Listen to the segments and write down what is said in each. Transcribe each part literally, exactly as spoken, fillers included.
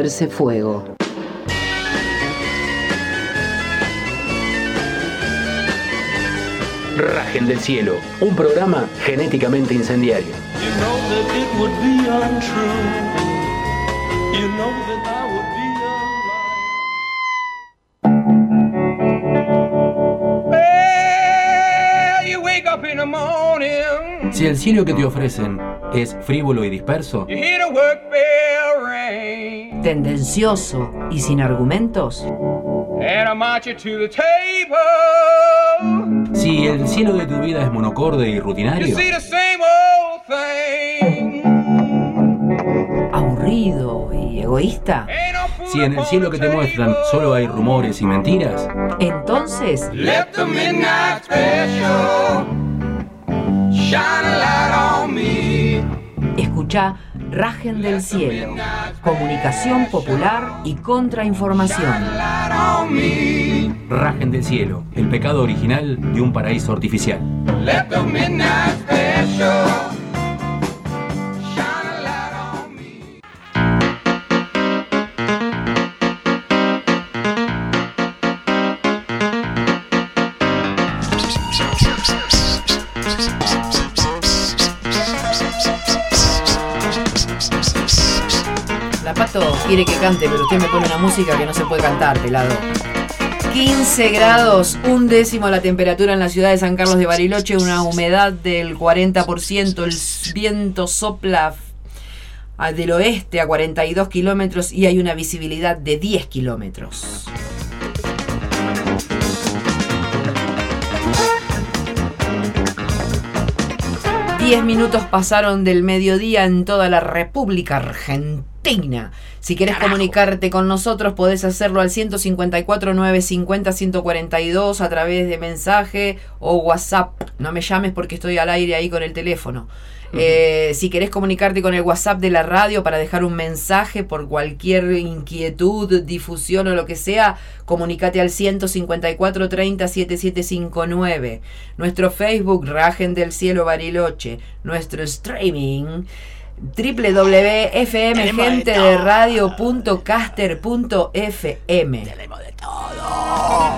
hacerse fuego. Rajen del Cielo, un programa genéticamente incendiario. You know that it would be untrue. You know that I would be alive. Well, you wake up in the morning. Si el cielo que te ofrecen es frívolo y disperso, You hear the work bell ring. Tendencioso y sin argumentos. And I march you to the table. si el cielo de tu vida es monocorde y You rutinario, see the same old thing. Aburrido y egoísta. Ain't no food si en el upon cielo the que te muestran table. solo hay rumores y mentiras, Entonces, Let the midnight special shine a light on me. escuchá Rajen del Cielo. Comunicación popular y contrainformación. Light on me. rajen del cielo, el pecado original de un paraíso artificial. Let the midnight special shine a light on me. La Pato quiere que cante, pero usted me pone una música que no se puede cantar, pelado. quince grados, un décimo la temperatura en la ciudad de San Carlos de Bariloche, una humedad del cuarenta por ciento, el viento sopla del oeste a cuarenta y dos kilómetros y hay una visibilidad de diez kilómetros. diez minutos pasaron del mediodía en toda la República Argentina. Si querés comunicarte con nosotros, podés hacerlo al ciento cincuenta y cuatro, novecientos cincuenta, ciento cuarenta y dos a través de mensaje o WhatsApp. No me llames porque estoy al aire ahí con el teléfono. Uh-huh. Eh, si querés comunicarte con el WhatsApp de la radio para dejar un mensaje por cualquier inquietud, difusión o lo que sea, comunicate al ciento cincuenta y cuatro, treinta, setenta y siete cincuenta y nueve. Nuestro Facebook, Rajen del Cielo Bariloche. Nuestro streaming, doble u doble u doble u punto f m gente de radio punto caster punto f m. Tenemos de todo.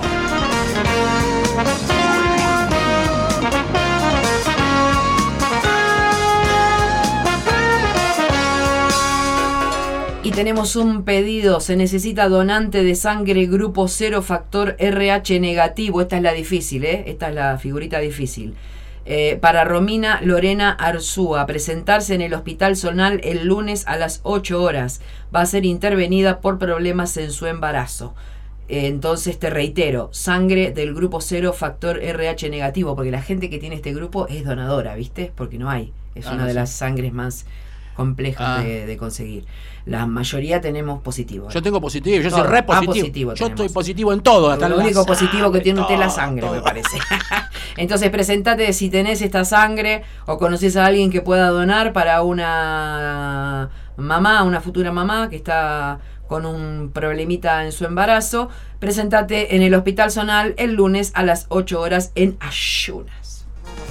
Y tenemos un pedido, se necesita donante de sangre grupo cero factor R H negativo. Esta es la difícil, ¿eh? Esta es la figurita difícil. Eh, para Romina Lorena Arzúa, presentarse en el Hospital Zonal el lunes a las ocho horas. Va a ser intervenida por problemas en su embarazo. Eh, entonces te reitero, sangre del grupo cero factor R H negativo, porque la gente que tiene este grupo es donadora, ¿viste? Porque no hay. Es Ah, una no de sé. las sangres más complejas Ah. de, de conseguir. La mayoría tenemos positivo. ¿eh? Yo tengo positivo, yo Todo. soy re Ah, positivo. positivo yo tenemos. estoy positivo en todo, hasta Lo la único positivo que sangre, tiene usted es la todo, sangre, todo. me parece. Entonces, presentate si tenés esta sangre o conoces a alguien que pueda donar para una mamá, una futura mamá que está con un problemita en su embarazo. Presentate en el Hospital Zonal el lunes a las ocho horas en ayunas.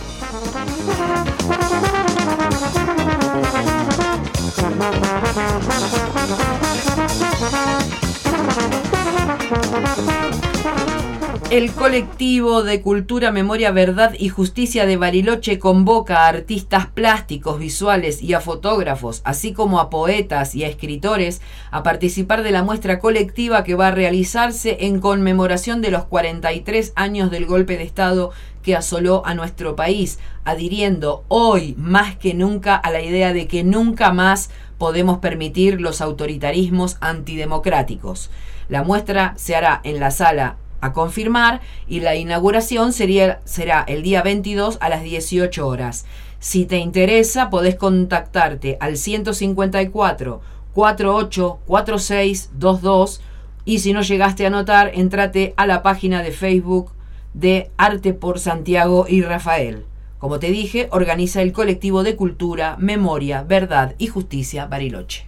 El colectivo de Cultura, Memoria, Verdad y Justicia de Bariloche convoca a artistas plásticos, visuales y a fotógrafos, así como a poetas y a escritores, a participar de la muestra colectiva que va a realizarse en conmemoración de los cuarenta y tres años del golpe de Estado que asoló a nuestro país, adhiriendo hoy más que nunca a la idea de que nunca más podemos permitir los autoritarismos antidemocráticos. La muestra se hará en la sala a confirmar y la inauguración sería, será el día veintidós a las dieciocho horas. Si te interesa, podés contactarte al ciento cincuenta y cuatro, cuarenta y ocho, cuarenta y seis veintidós y si no llegaste a anotar, entrate a la página de Facebook de Arte por Santiago y Rafael. Como te dije, organiza el colectivo de Cultura, Memoria, Verdad y Justicia Bariloche.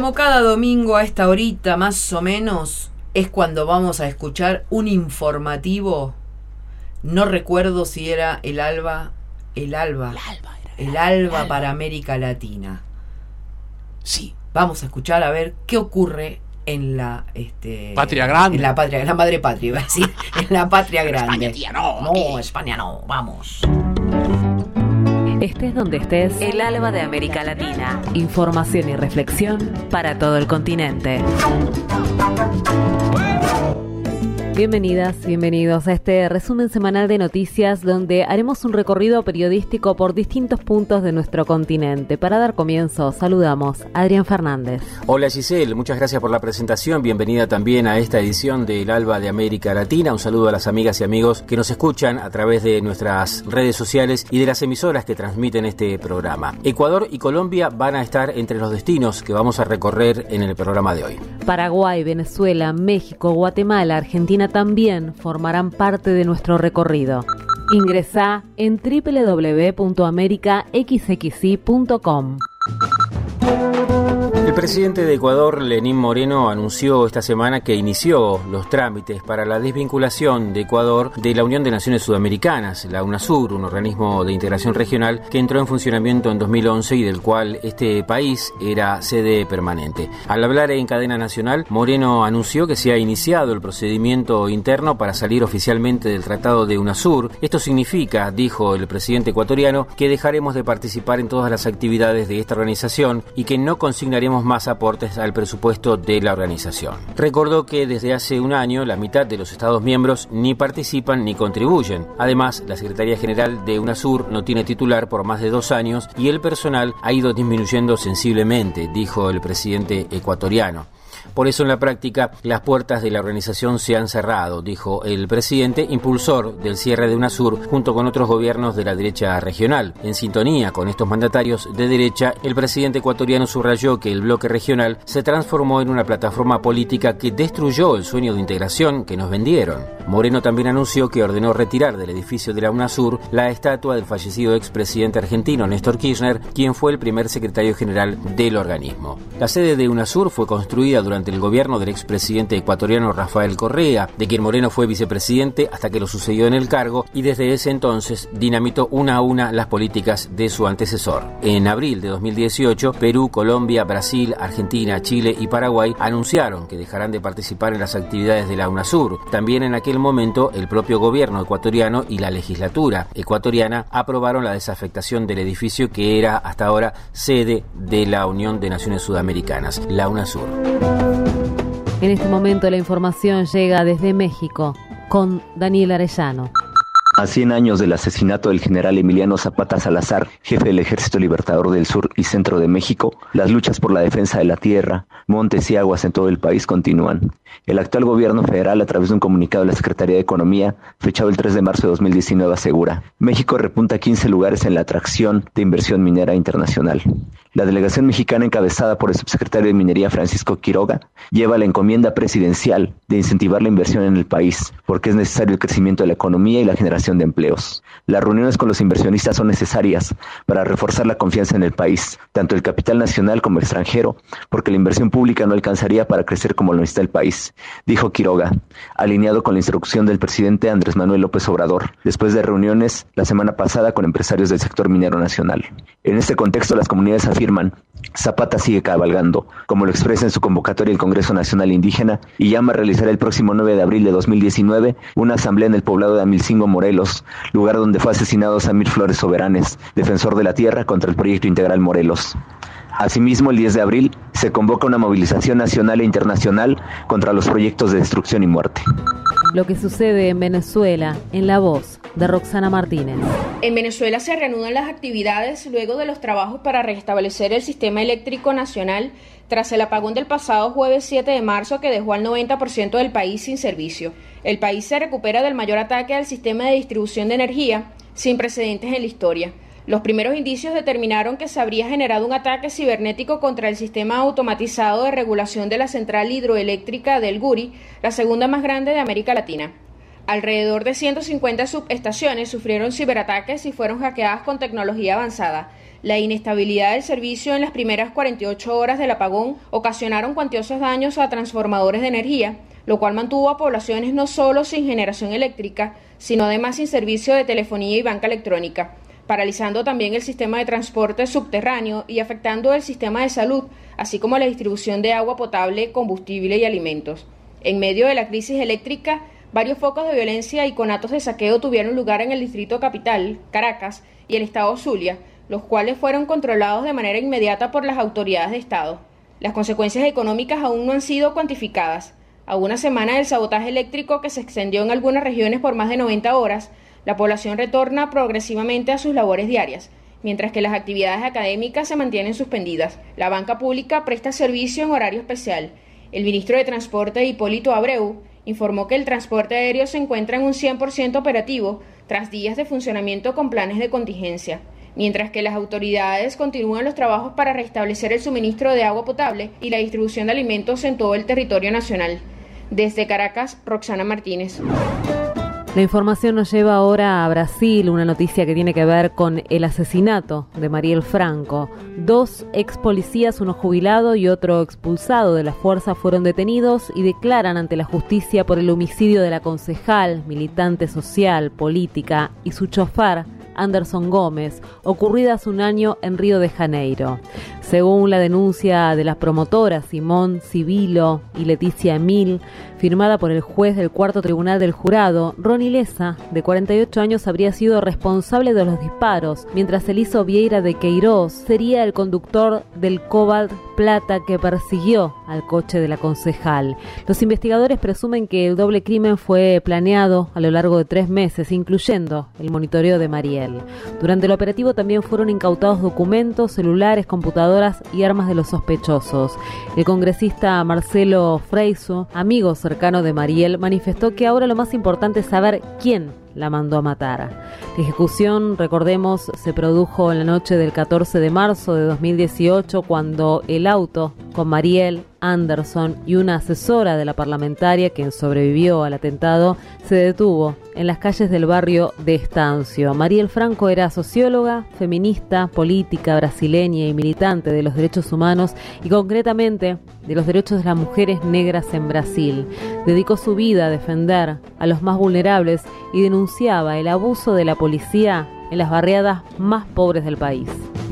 como cada domingo a esta horita más o menos, es cuando vamos a escuchar un informativo. No recuerdo si era el Alba, el Alba, El Alba, era, el era, Alba el Alba. para América Latina. Sí. Vamos a escuchar a ver qué ocurre en la este, Patria grande. En la patria, en la madre patria, iba a decir, en la patria grande. España, tía, no. No, aquí. España no, vamos. Estés donde estés, el Alba de América Latina. Información y reflexión para todo el continente. Bienvenidas, bienvenidos a este resumen semanal de noticias donde haremos un recorrido periodístico por distintos puntos de nuestro continente. Para dar comienzo, saludamos a Adrián Fernández. Hola Giselle, muchas gracias por la presentación. Bienvenida también a esta edición del Alba de América Latina. Un saludo a las amigas y amigos que nos escuchan a través de nuestras redes sociales y de las emisoras que transmiten este programa. Ecuador y Colombia van a estar entre los destinos que vamos a recorrer en el programa de hoy. Paraguay, Venezuela, México, Guatemala, Argentina también formarán parte de nuestro recorrido. Ingresá en doble u doble u doble u punto america x x i punto com. El presidente de Ecuador, Lenín Moreno, anunció esta semana que inició los trámites para la desvinculación de Ecuador de la Unión de Naciones Sudamericanas, la UNASUR, un organismo de integración regional que entró en funcionamiento en dos mil once y del cual este país era sede permanente. Al hablar en cadena nacional, Moreno anunció que se ha iniciado el procedimiento interno para salir oficialmente del Tratado de UNASUR. Esto significa, dijo el presidente ecuatoriano, que dejaremos de participar en todas las actividades de esta organización y que no consignaremos más aportes al presupuesto de la organización. Recordó que desde hace un año la mitad de los Estados miembros ni participan ni contribuyen. Además, la Secretaría General de UNASUR no tiene titular por más de dos años y el personal ha ido disminuyendo sensiblemente, dijo el presidente ecuatoriano. Por eso, en la práctica, las puertas de la organización se han cerrado, dijo el presidente, impulsor del cierre de UNASUR junto con otros gobiernos de la derecha regional. En sintonía con estos mandatarios de derecha, el presidente ecuatoriano subrayó que el bloque regional se transformó en una plataforma política que destruyó el sueño de integración que nos vendieron. Moreno también anunció que ordenó retirar del edificio de la UNASUR la estatua del fallecido expresidente argentino Néstor Kirchner, quien fue el primer secretario general del organismo. La sede de UNASUR fue construida durante el gobierno del expresidente ecuatoriano Rafael Correa, de quien Moreno fue vicepresidente hasta que lo sucedió en el cargo, y desde ese entonces dinamitó una a una las políticas de su antecesor. En abril de dos mil dieciocho, Perú, Colombia, Brasil, Argentina, Chile y Paraguay anunciaron que dejarán de participar en las actividades de la UNASUR. También en aquel momento, el propio gobierno ecuatoriano y la legislatura ecuatoriana aprobaron la desafectación del edificio que era hasta ahora sede de la Unión de Naciones Sudamericanas, la UNASUR. En este momento la información llega desde México con Daniel Arellano. A cien años del asesinato del general Emiliano Zapata Salazar, jefe del Ejército Libertador del Sur y Centro de México, las luchas por la defensa de la tierra, montes y aguas en todo el país continúan. El actual gobierno federal, a través de un comunicado de la Secretaría de Economía, fechado el tres de marzo de dos mil diecinueve, asegura: México repunta quince lugares en la atracción de inversión minera internacional. La delegación mexicana, encabezada por el subsecretario de Minería Francisco Quiroga, lleva la encomienda presidencial de incentivar la inversión en el país, porque es necesario el crecimiento de la economía y la generación de empleos. Las reuniones con los inversionistas son necesarias para reforzar la confianza en el país, tanto el capital nacional como extranjero, porque la inversión pública no alcanzaría para crecer como lo necesita el país, dijo Quiroga, alineado con la instrucción del presidente Andrés Manuel López Obrador, después de reuniones la semana pasada con empresarios del sector minero nacional. En este contexto, las comunidades afirman: Zapata sigue cabalgando, como lo expresa en su convocatoria el Congreso Nacional Indígena, y llama a realizar el próximo nueve de abril de dos mil diecinueve una asamblea en el poblado de Amilcingo, Morelos, lugar donde fue asesinado Samir Flores Soberanes, defensor de la tierra contra el Proyecto Integral Morelos. Asimismo, el diez de abril se convoca una movilización nacional e internacional contra los proyectos de destrucción y muerte. Lo que sucede en Venezuela, en la voz de Roxana Martínez. En Venezuela se reanudan las actividades luego de los trabajos para restablecer el sistema eléctrico nacional tras el apagón del pasado jueves siete de marzo que dejó al noventa por ciento del país sin servicio. El país se recupera del mayor ataque al sistema de distribución de energía sin precedentes en la historia. Los primeros indicios determinaron que se habría generado un ataque cibernético contra el sistema automatizado de regulación de la central hidroeléctrica del Guri, la segunda más grande de América Latina. Alrededor de ciento cincuenta subestaciones sufrieron ciberataques y fueron hackeadas con tecnología avanzada. La inestabilidad del servicio en las primeras cuarenta y ocho horas del apagón ocasionaron cuantiosos daños a transformadores de energía, lo cual mantuvo a poblaciones no solo sin generación eléctrica, sino además sin servicio de telefonía y banca electrónica, paralizando también el sistema de transporte subterráneo y afectando el sistema de salud, así como la distribución de agua potable, combustible y alimentos. En medio de la crisis eléctrica, varios focos de violencia y conatos de saqueo tuvieron lugar en el distrito capital, Caracas, y el estado Zulia, los cuales fueron controlados de manera inmediata por las autoridades de Estado. Las consecuencias económicas aún no han sido cuantificadas. A una semana del sabotaje eléctrico que se extendió en algunas regiones por más de noventa horas, la población retorna progresivamente a sus labores diarias, mientras que las actividades académicas se mantienen suspendidas. La banca pública presta servicio en horario especial. El ministro de Transporte, Hipólito Abreu, informó que el transporte aéreo se encuentra en un cien por ciento operativo tras días de funcionamiento con planes de contingencia, mientras que las autoridades continúan los trabajos para restablecer el suministro de agua potable y la distribución de alimentos en todo el territorio nacional. Desde Caracas, Roxana Martínez. La información nos lleva ahora a Brasil, una noticia que tiene que ver con el asesinato de Mariel Franco. Dos ex policías, uno jubilado y otro expulsado de la fuerza, fueron detenidos y declaran ante la justicia por el homicidio de la concejal, militante social, política y su chofer, Anderson Gómez, ocurrida hace un año en Río de Janeiro. Según la denuncia de las promotoras Simón Civilo y Leticia Emil, firmada por el juez del cuarto tribunal del jurado, Ronnie Lessa, de cuarenta y ocho años, habría sido responsable de los disparos, mientras Eliso Vieira de Queiroz sería el conductor del Cobalt Plata que persiguió al coche de la concejal. Los investigadores presumen que el doble crimen fue planeado a lo largo de tres meses, incluyendo el monitoreo de Mariel. Durante el operativo también fueron incautados documentos, celulares, computadoras y armas de los sospechosos. El congresista Marcelo Freixo, amigo cercano de Mariel, manifestó que ahora lo más importante es saber quién la mandó a matar. La ejecución, recordemos, se produjo en la noche del catorce de marzo de dos mil dieciocho, cuando el auto con Mariel, Anderson y una asesora de la parlamentaria, quien sobrevivió al atentado, se detuvo en las calles del barrio de Estancio. Mariel Franco era socióloga, feminista, política brasileña y militante de los derechos humanos y concretamente de los derechos de las mujeres negras en Brasil. Dedicó su vida a defender a los más vulnerables y denunciaba el abuso de la policía en las barriadas más pobres del país.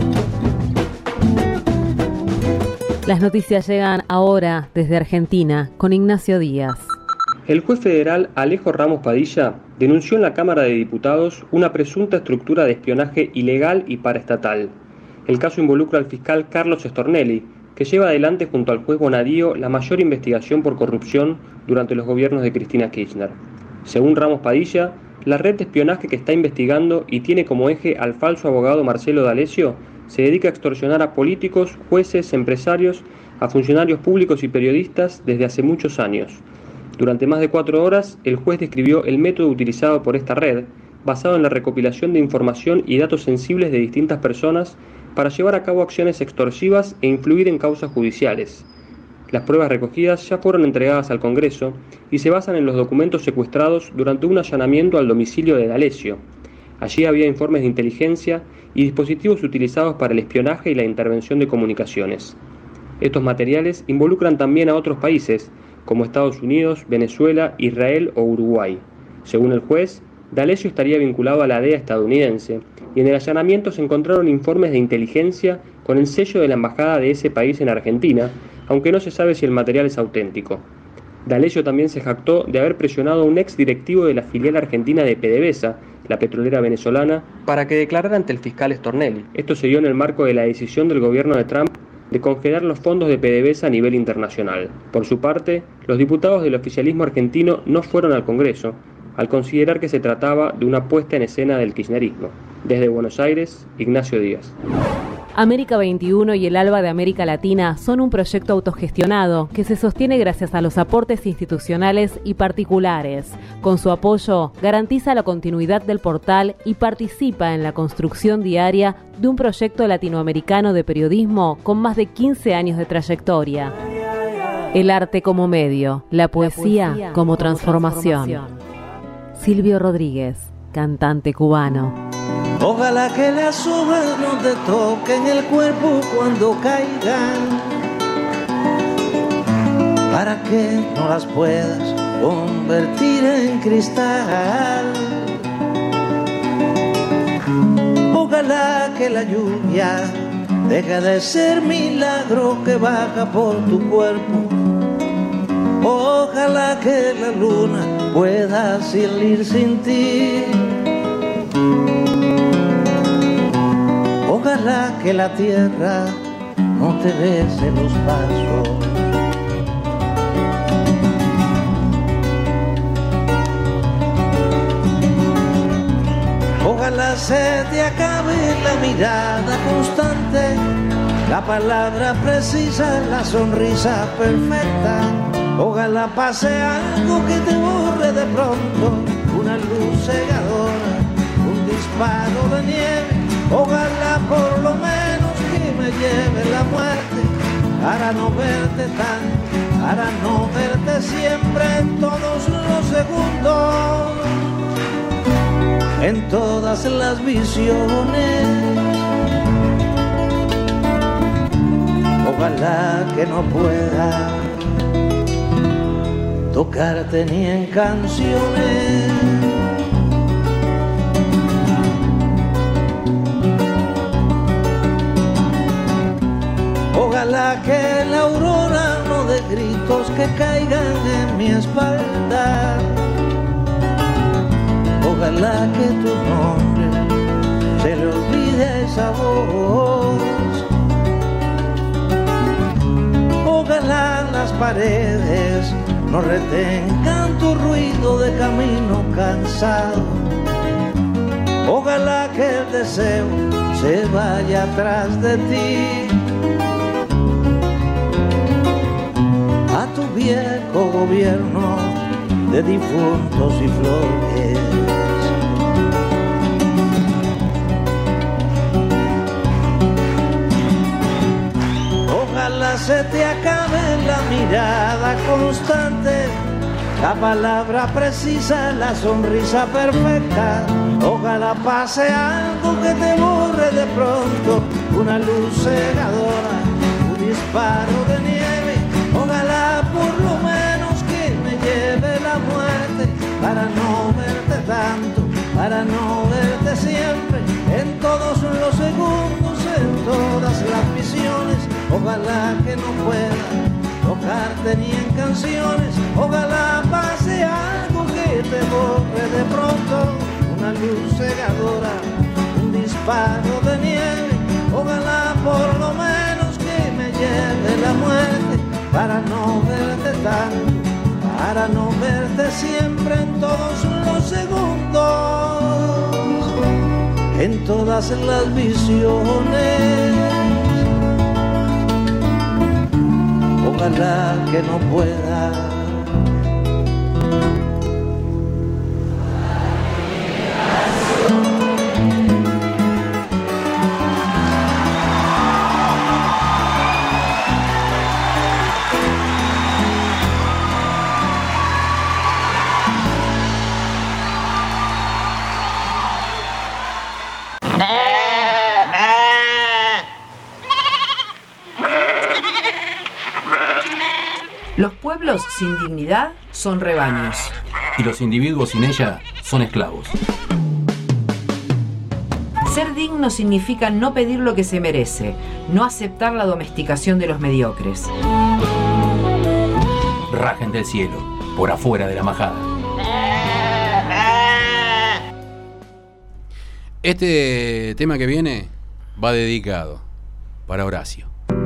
Las noticias llegan ahora desde Argentina con Ignacio Díaz. El juez federal Alejo Ramos Padilla denunció en la Cámara de Diputados una presunta estructura de espionaje ilegal y paraestatal. El caso involucra al fiscal Carlos Stornelli, que lleva adelante junto al juez Bonadío la mayor investigación por corrupción durante los gobiernos de Cristina Kirchner. Según Ramos Padilla, la red de espionaje que está investigando y tiene como eje al falso abogado Marcelo D'Alessio se dedica a extorsionar a políticos, jueces, empresarios, a funcionarios públicos y periodistas desde hace muchos años. Durante más de cuatro horas, el juez describió el método utilizado por esta red, basado en la recopilación de información y datos sensibles de distintas personas para llevar a cabo acciones extorsivas e influir en causas judiciales. Las pruebas recogidas ya fueron entregadas al Congreso y se basan en los documentos secuestrados durante un allanamiento al domicilio de D'Alessio. Allí había informes de inteligencia y dispositivos utilizados para el espionaje y la intervención de comunicaciones. Estos materiales involucran también a otros países, como Estados Unidos, Venezuela, Israel o Uruguay. Según el juez, D'Alessio estaría vinculado a la D E A estadounidense y en el allanamiento se encontraron informes de inteligencia con el sello de la embajada de ese país en Argentina, aunque no se sabe si el material es auténtico. D'Alessio también se jactó de haber presionado a un ex directivo de la filial argentina de PDVSA, la petrolera venezolana, para que declarara ante el fiscal Stornelli. Esto se dio en el marco de la decisión del gobierno de Trump de congelar los fondos de PDVSA a nivel internacional. Por su parte, los diputados del oficialismo argentino no fueron al Congreso, al considerar que se trataba de una puesta en escena del kirchnerismo. Desde Buenos Aires, Ignacio Díaz. América veintiuno y el ALBA de América Latina son un proyecto autogestionado que se sostiene gracias a los aportes institucionales y particulares. Con su apoyo, garantiza la continuidad del portal y participa en la construcción diaria de un proyecto latinoamericano de periodismo con más de quince años de trayectoria. El arte como medio, la poesía, la poesía como transformación. transformación. Silvio Rodríguez, cantante cubano. Ojalá que las hojas no te toquen el cuerpo cuando caigan, para que no las puedas convertir en cristal. Ojalá que la lluvia deje de ser milagro que baja por tu cuerpo. Ojalá que la luna pueda salir sin ti. Ojalá que la tierra no te bese los pasos. Ojalá se te acabe la mirada constante, la palabra precisa, la sonrisa perfecta. Ojalá pase algo que te borre de pronto, una luz cegadora, un disparo de nieve. Ojalá por lo menos que me lleve la muerte, para no verte tanto, para no verte siempre en todos los segundos, en todas las visiones. Ojalá que no pueda tocarte ni en canciones. Ojalá que la aurora no dé gritos que caigan en mi espalda. Ojalá que tu nombre se le olvide a esa voz. Ojalá las paredes no retengan tu ruido de camino cansado. Ojalá que el deseo se vaya atrás de ti, a tu viejo gobierno de difuntos y flores. Ojalá se te acabe la mirada constante, la palabra precisa, la sonrisa perfecta. Ojalá pase algo que te borre de pronto, una luz cegadora, un disparo de nieve. Ojalá por lo menos que me lleve la muerte, para no verte tanto, para no verte siempre, en todos los segundos, en todas las visiones. Ojalá que no pueda tocarte ni en canciones. Ojalá pase algo que te borre de pronto, una luz cegadora, un disparo de nieve. Ojalá por lo menos que me lleve la muerte, para no verte tanto, para no verte siempre, en todos los segundos, en todas las visiones. Ojalá que no pueda Los pueblos sin dignidad son rebaños. Y los individuos sin ella son esclavos. Ser digno significa no pedir lo que se merece, no aceptar la domesticación de los mediocres. Rajen del cielo, por afuera de la majada. Este tema que viene va dedicado para Horacio.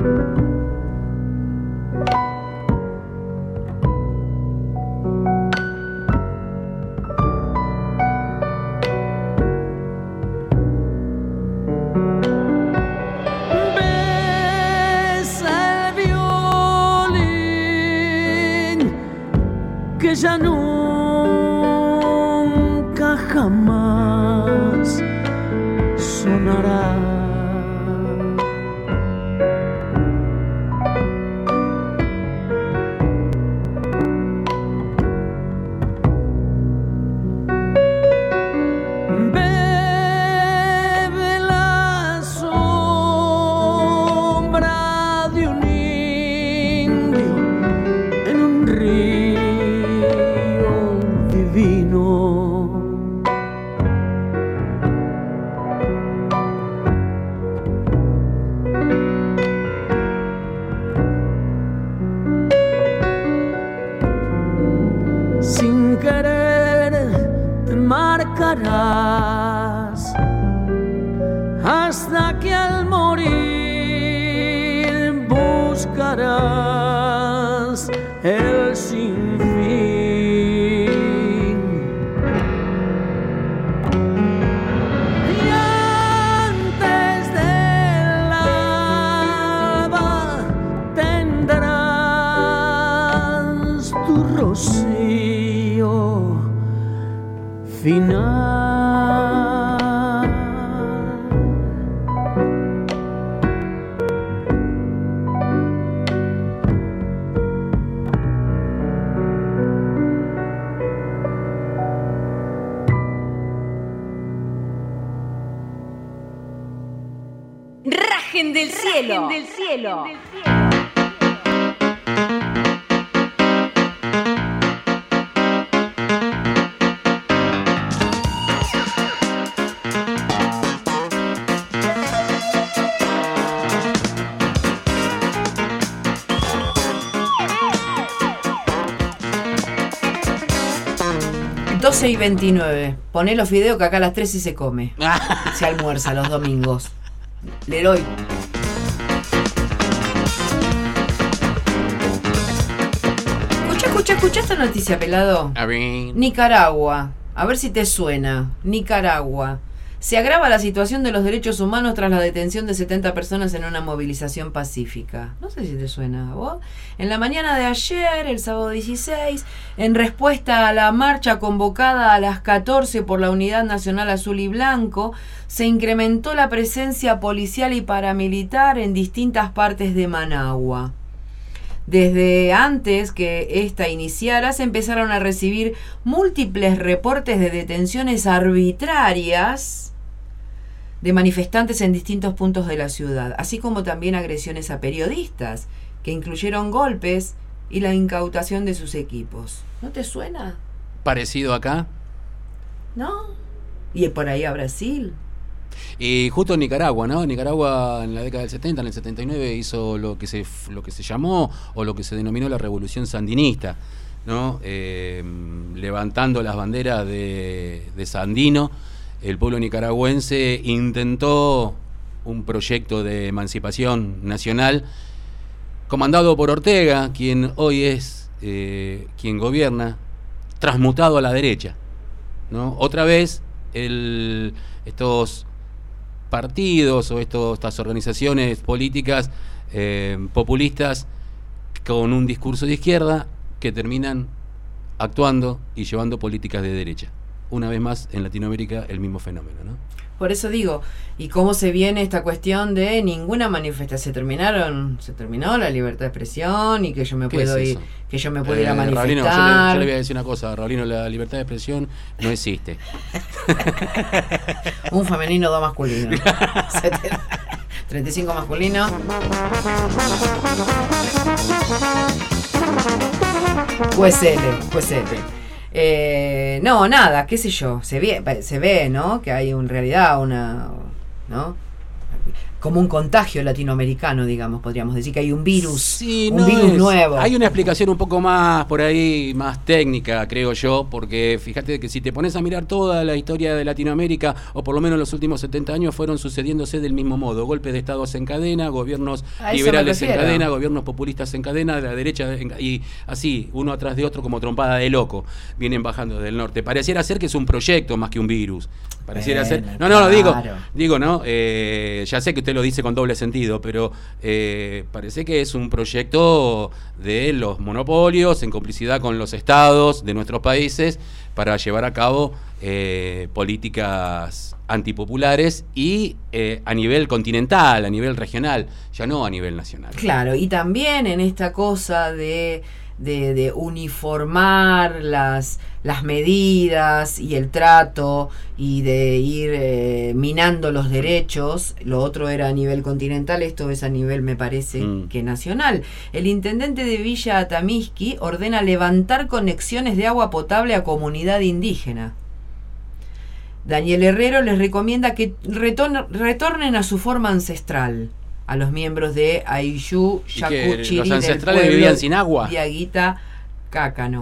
Que ya nunca jamás sonará. paz, hasta que al morir buscarás el sinfín. Y antes del alba tendrás tu rocío final. Rajen del cielo. Rajen del cielo. doce y veintinueve. Poné los fideos que acá a las tres sí se come. Se almuerza los domingos. Leroy. Escucha, escucha, escucha esta noticia, pelado. A ver. Nicaragua. A ver si te suena. Nicaragua. Se agrava la situación de los derechos humanos tras la detención de setenta personas en una movilización pacífica. No sé si te suena a vos. En la mañana de ayer, el sábado dieciséis, en respuesta a la marcha convocada a las catorce por la Unidad Nacional Azul y Blanco, se incrementó la presencia policial y paramilitar en distintas partes de Managua. Desde antes que esta iniciara, se empezaron a recibir múltiples reportes de detenciones arbitrarias de manifestantes en distintos puntos de la ciudad, así como también agresiones a periodistas, que incluyeron golpes y la incautación de sus equipos. ¿No te suena? Parecido acá. ¿No? Y por ahí a Brasil. Y justo en Nicaragua, ¿no? Nicaragua en la década del setenta, en el setenta y nueve, hizo lo que se lo que se llamó o lo que se denominó la revolución sandinista, ¿no? Eh, levantando las banderas de, de Sandino, el pueblo nicaragüense intentó un proyecto de emancipación nacional comandado por Ortega, quien hoy es eh, quien gobierna, transmutado a la derecha, ¿no? Otra vez el, estos partidos o estos, estas organizaciones políticas eh, populistas con un discurso de izquierda que terminan actuando y llevando políticas de derecha. Una vez más en Latinoamérica el mismo fenómeno, ¿no? Por eso digo, ¿y cómo se viene esta cuestión de ninguna manifestación? Se terminaron, se terminó la libertad de expresión y que yo me puedo ir, que yo me puedo eh, ir a manifestar. Raulino, yo, le, yo le voy a decir una cosa, Raulino, la libertad de expresión no existe. Un femenino, dos masculinos. treinta y cinco masculinos. Pues L, pues L. Eh, no, nada, qué sé yo, se ve, se ve, ¿no? Que hay en realidad una, ¿no? Como un contagio latinoamericano, digamos, podríamos decir que hay un virus, sí, un no virus es, nuevo. Hay una explicación un poco más por ahí, más técnica, creo yo, porque fíjate que si te pones a mirar toda la historia de Latinoamérica, o por lo menos los últimos setenta años, fueron sucediéndose del mismo modo: golpes de estados en cadena, gobiernos liberales en cadena, gobiernos populistas en cadena, de la derecha, en, y así, uno atrás de otro como trompada de loco, vienen bajando del norte. Pareciera ser que es un proyecto más que un virus. Pareciera bueno, ser. No, no, claro. digo, digo, ¿no? Eh, ya sé que usted lo dice con doble sentido, pero eh, parece que es un proyecto de los monopolios en complicidad con los estados de nuestros países para llevar a cabo eh, políticas antipopulares y eh, a nivel continental, a nivel regional, ya no a nivel nacional. Claro, y también en esta cosa de De, de uniformar las, las medidas y el trato y de ir eh, minando los derechos. Lo otro era a nivel continental, esto es a nivel, me parece, mm. que nacional. El intendente de Villa Atamisqui ordena levantar conexiones de agua potable a comunidad indígena. Daniel Herrero les recomienda que retorn- retornen a su forma ancestral a los miembros de Ayllu Yacuchiri, los ancestrales vivían sin agua. Diaguita Cácano.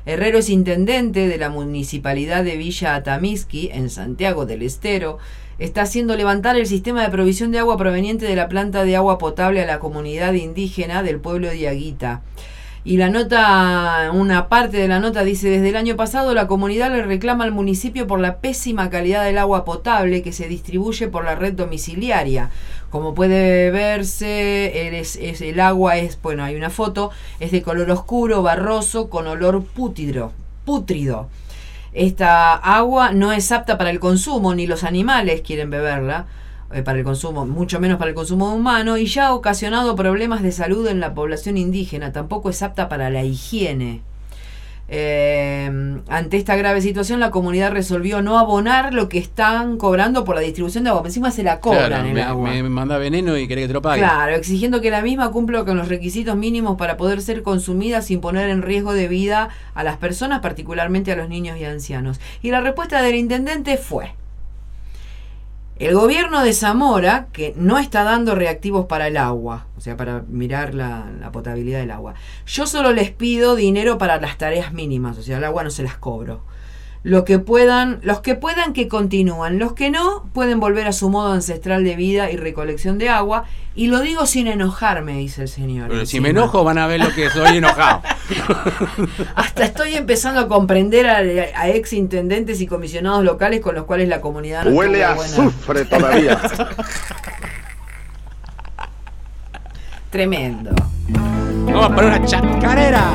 Herrero es intendente de la municipalidad de Villa Atamisqui, en Santiago del Estero. Está haciendo levantar el sistema de provisión de agua proveniente de la planta de agua potable a la comunidad indígena del pueblo de Aguita. Y la nota, una parte de la nota dice: desde el año pasado la comunidad le reclama al municipio por la pésima calidad del agua potable que se distribuye por la red domiciliaria. Como puede verse, es, es, el agua es, bueno, hay una foto, es de color oscuro, barroso, con olor pútrido. pútrido. Esta agua no es apta para el consumo, ni los animales quieren beberla eh, para el consumo, mucho menos para el consumo humano, y ya ha ocasionado problemas de salud en la población indígena. Tampoco es apta para la higiene. Eh, ante esta grave situación, la comunidad resolvió no abonar lo que están cobrando por la distribución de agua. Encima se la cobran, claro, el me, agua. me manda veneno y quiere que te lo pague. Claro, exigiendo que la misma cumpla con los requisitos mínimos para poder ser consumida sin poner en riesgo de vida a las personas, particularmente a los niños y ancianos. Y la respuesta del intendente fue: el gobierno de Zamora, que no está dando reactivos para el agua, o sea, para mirar la, la potabilidad del agua. Yo solo les pido dinero para las tareas mínimas, o sea, el agua no se las cobro. Lo que puedan, los que puedan que continúan, los que no pueden volver a su modo ancestral de vida y recolección de agua. Y lo digo sin enojarme, dice el señor. Pero si me enojo van a ver lo que soy enojado. Hasta estoy empezando a comprender a, a ex intendentes y comisionados locales con los cuales la comunidad no huele a buena... azufre todavía. Tremendo. Vamos a poner una chacarera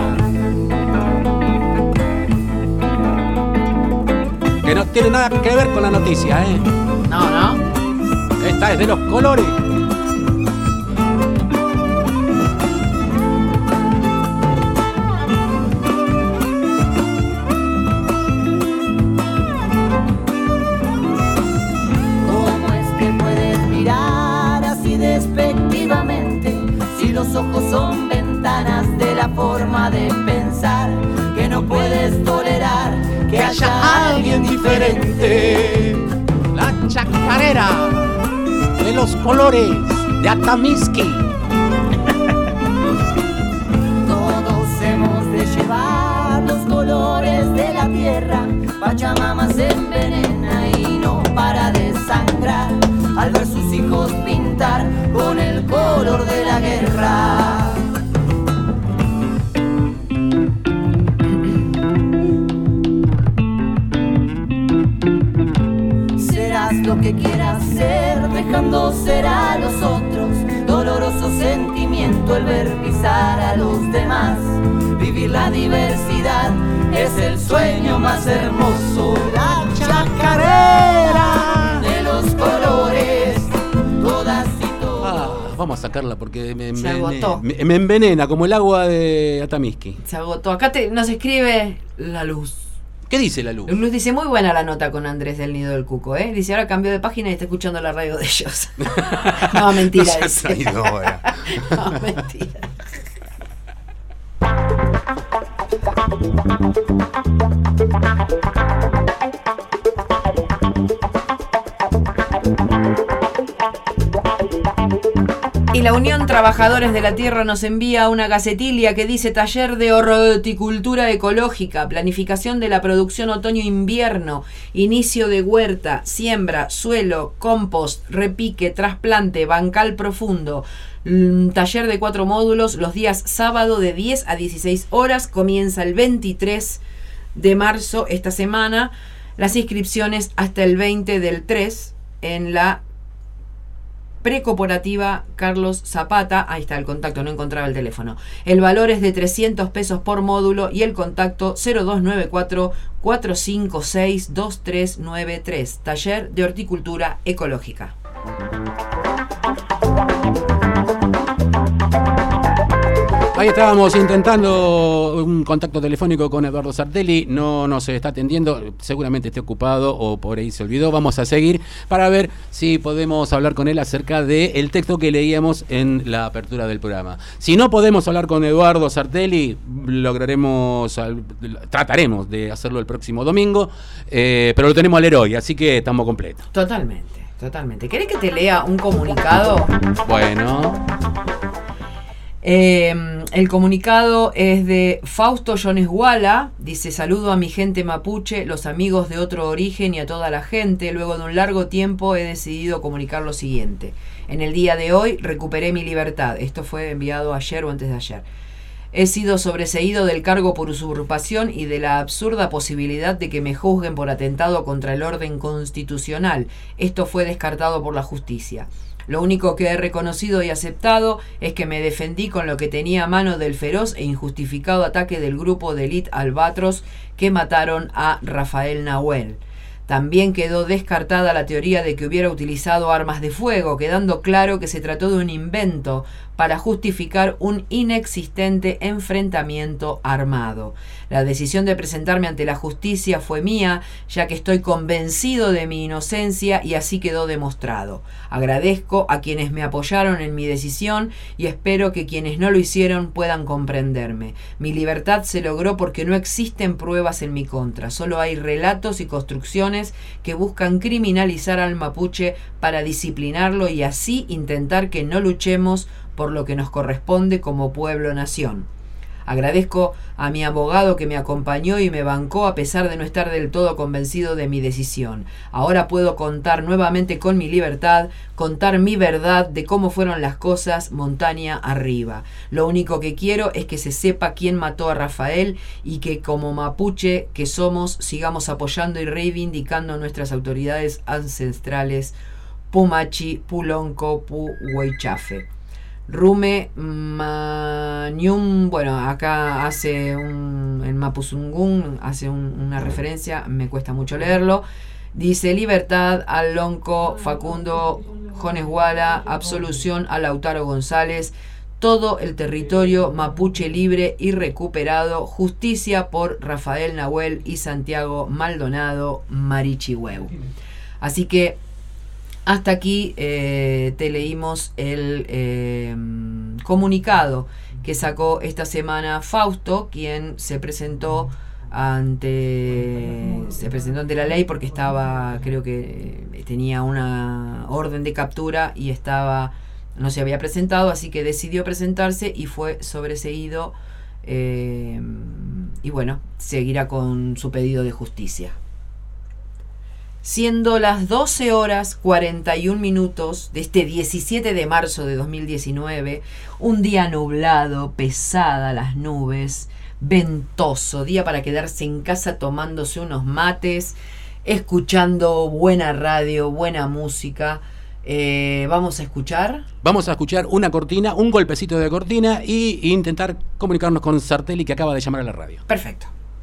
que no tiene nada que ver con la noticia, ¿eh? No, no. Esta es de los colores. ¿Cómo es que puedes mirar así despectivamente si los ojos son ventanas de la forma de pensar? Que no puedes tolerar que haya alguien diferente. La chacarera de los colores de Atamisqui. Todos hemos de llevar los colores de la tierra. Pachamama se envenena y no para de sangrar al ver sus hijos pintar con el color de la guerra. Lo que quieras ser, dejando ser a los otros. Doloroso sentimiento el ver pisar a los demás. Vivir la diversidad es el sueño más hermoso. La chacarera de los colores, todas y todos. Ah, vamos a sacarla porque me, Se me, agotó. me, me envenena como el agua de Atamisqui. Se agotó. Acá te, nos escribe la luz. ¿Qué dice la luz? Luz dice: muy buena la nota con Andrés del Nido del Cuco, ¿eh? Dice: ahora cambió de página y está escuchando la radio de ellos. No, mentira. No seas dice. traidora. No, mentira. Y la Unión Trabajadores de la Tierra nos envía una gacetilia que dice: taller de horticultura ecológica, planificación de la producción otoño-invierno, inicio de huerta, siembra, suelo, compost, repique, trasplante, bancal profundo. Taller de cuatro módulos los días sábado de diez a dieciséis horas. Comienza el veintitrés de marzo esta semana. Las inscripciones hasta el veinte del tres en la Precooperativa Carlos Zapata. Ahí está el contacto, no encontraba el teléfono. El valor es de trescientos pesos por módulo y el contacto cero dos nueve cuatro, cuatro cinco seis, dos tres nueve tres. Taller de horticultura ecológica. Ahí estábamos intentando un contacto telefónico con Eduardo Sartelli, no nos está atendiendo, seguramente esté ocupado o por ahí se olvidó. Vamos a seguir para ver si podemos hablar con él acerca del texto que leíamos en la apertura del programa. Si no podemos hablar con Eduardo Sartelli, lograremos, trataremos de hacerlo el próximo domingo, eh, pero lo tenemos al héroe, así que estamos completos. Totalmente, totalmente. ¿Querés que te lea un comunicado? Bueno. Eh, el comunicado es de Fausto Yonesguala, dice: saludo a mi gente mapuche, los amigos de otro origen y a toda la gente. Luego de un largo tiempo he decidido comunicar lo siguiente. En el día de hoy recuperé mi libertad. Esto fue enviado ayer o antes de ayer. He sido sobreseído del cargo por usurpación y de la absurda posibilidad de que me juzguen por atentado contra el orden constitucional. Esto fue descartado por la justicia. Lo único que he reconocido y aceptado es que me defendí con lo que tenía a mano del feroz e injustificado ataque del grupo de élite Albatros que mataron a Rafael Nahuel. También quedó descartada la teoría de que hubiera utilizado armas de fuego, quedando claro que se trató de un invento para justificar un inexistente enfrentamiento armado. La decisión de presentarme ante la justicia fue mía, ya que estoy convencido de mi inocencia y así quedó demostrado. Agradezco a quienes me apoyaron en mi decisión y espero que quienes no lo hicieron puedan comprenderme. Mi libertad se logró porque no existen pruebas en mi contra, solo hay relatos y construcciones que buscan criminalizar al mapuche para disciplinarlo y así intentar que no luchemos por lo que nos corresponde como pueblo-nación. Agradezco a mi abogado que me acompañó y me bancó a pesar de no estar del todo convencido de mi decisión. Ahora puedo contar nuevamente con mi libertad, contar mi verdad de cómo fueron las cosas montaña arriba. Lo único que quiero es que se sepa quién mató a Rafael y que como mapuche que somos sigamos apoyando y reivindicando nuestras autoridades ancestrales Pumachi, Pulonco, Puhuaychafe. Rume Mañum, bueno, acá hace un, en Mapuzungún hace un, una referencia, me cuesta mucho leerlo. Dice: libertad al Lonco Facundo Yonesguala, absolución a Lautaro González, todo el territorio mapuche libre y recuperado, justicia por Rafael Nahuel y Santiago Maldonado Marichihueu. Así que hasta aquí eh, te leímos el eh, comunicado que sacó esta semana Fausto, quien se presentó ante se presentó ante la ley porque estaba, creo que tenía una orden de captura y estaba no se había presentado, así que decidió presentarse y fue sobreseído eh, y bueno, seguirá con su pedido de justicia. Siendo las doce horas cuarenta y un minutos de este diecisiete de marzo de dos mil diecinueve, un día nublado, pesada las nubes, ventoso, día para quedarse en casa tomándose unos mates, escuchando buena radio, buena música. Eh, vamos a escuchar. Vamos a escuchar una cortina, un golpecito de cortina y, y intentar comunicarnos con Sartelli, que acaba de llamar a la radio. Perfecto.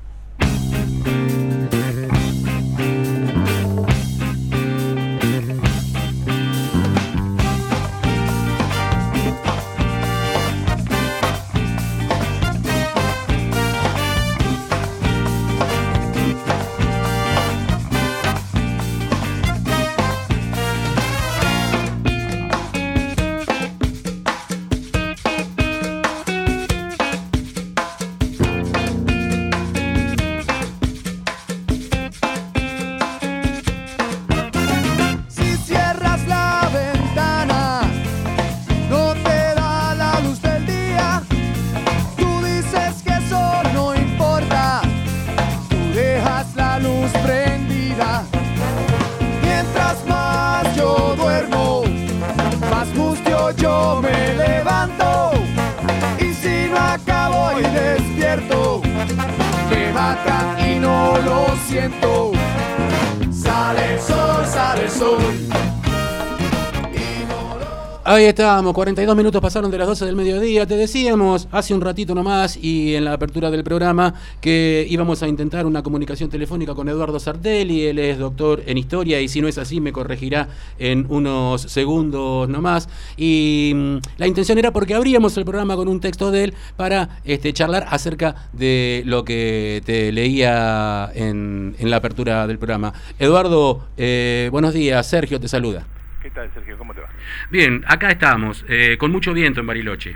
Ahí estamos, cuarenta y dos minutos pasaron de las doce del mediodía. Te decíamos hace un ratito nomás y en la apertura del programa que íbamos a intentar una comunicación telefónica con Eduardo Sartelli. Él es doctor en historia y si no es así me corregirá en unos segundos nomás. Y mmm, la intención era porque abríamos el programa con un texto de él para este, charlar acerca de lo que te leía en, en la apertura del programa. Eduardo, eh, buenos días. Sergio te saluda. ¿Qué tal, Sergio? ¿Cómo te va? Bien, acá estamos, eh, con mucho viento en Bariloche.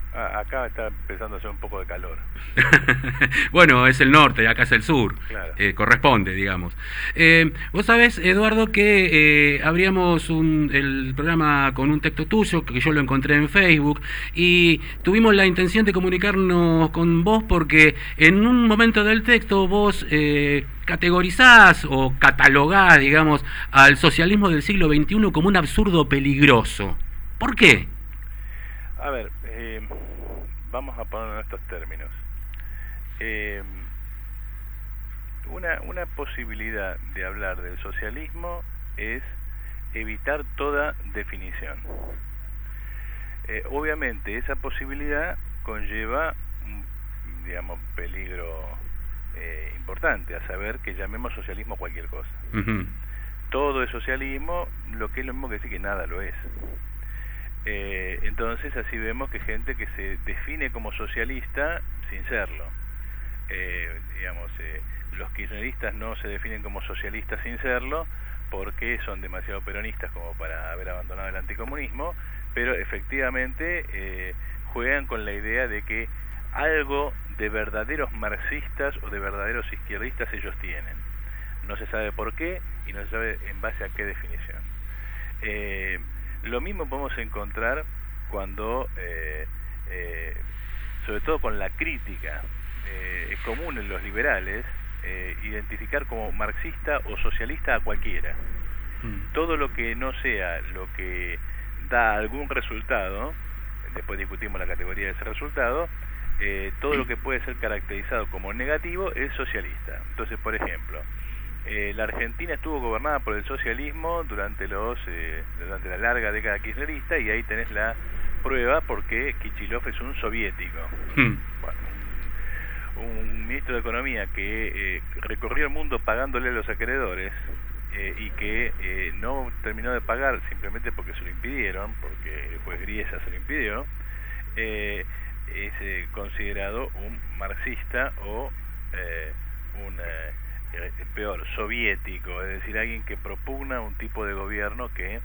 Ah, acá está empezando a hacer un poco de calor. Bueno, es el norte y acá es el sur. Claro. Eh, corresponde, digamos. Eh, vos sabés, Eduardo, que eh, abríamos un, el programa con un texto tuyo, que yo lo encontré en Facebook, y tuvimos la intención de comunicarnos con vos porque en un momento del texto vos eh, categorizás o catalogás, digamos, al socialismo del siglo veintiuno como un absurdo peligroso. ¿Por qué? A ver, eh, vamos a ponerlo en estos términos. Eh, una, una posibilidad de hablar del socialismo es evitar toda definición. Eh, obviamente esa posibilidad conlleva un, digamos, peligro eh, importante, a saber que llamemos socialismo cualquier cosa. Uh-huh. Todo es socialismo, lo que es lo mismo que decir que nada lo es. Eh, entonces así vemos que gente que se define como socialista sin serlo. Eh, digamos, eh, los kirchneristas no se definen como socialistas sin serlo porque son demasiado peronistas como para haber abandonado el anticomunismo, pero efectivamente eh, juegan con la idea de que algo de verdaderos marxistas o de verdaderos izquierdistas ellos tienen. No se sabe por qué y no se sabe en base a qué definición. Eh, Lo mismo podemos encontrar cuando, eh, eh, sobre todo con la crítica, eh, es común en los liberales eh, identificar como marxista o socialista a cualquiera. Mm. Todo lo que no sea lo que da algún resultado, después discutimos la categoría de ese resultado, eh, todo lo que puede ser caracterizado como negativo es socialista. Entonces, por ejemplo, Eh, la Argentina estuvo gobernada por el socialismo durante los eh, durante la larga década kirchnerista y ahí tenés la prueba porque Kichilov es un soviético. Hmm. Bueno, un, un ministro de Economía que eh, recorrió el mundo pagándole a los acreedores eh, y que eh, no terminó de pagar simplemente porque se lo impidieron, porque el juez Griesa se lo impidió, eh, es eh, considerado un marxista o eh, un... Eh, peor, soviético, es decir, alguien que propugna un tipo de gobierno que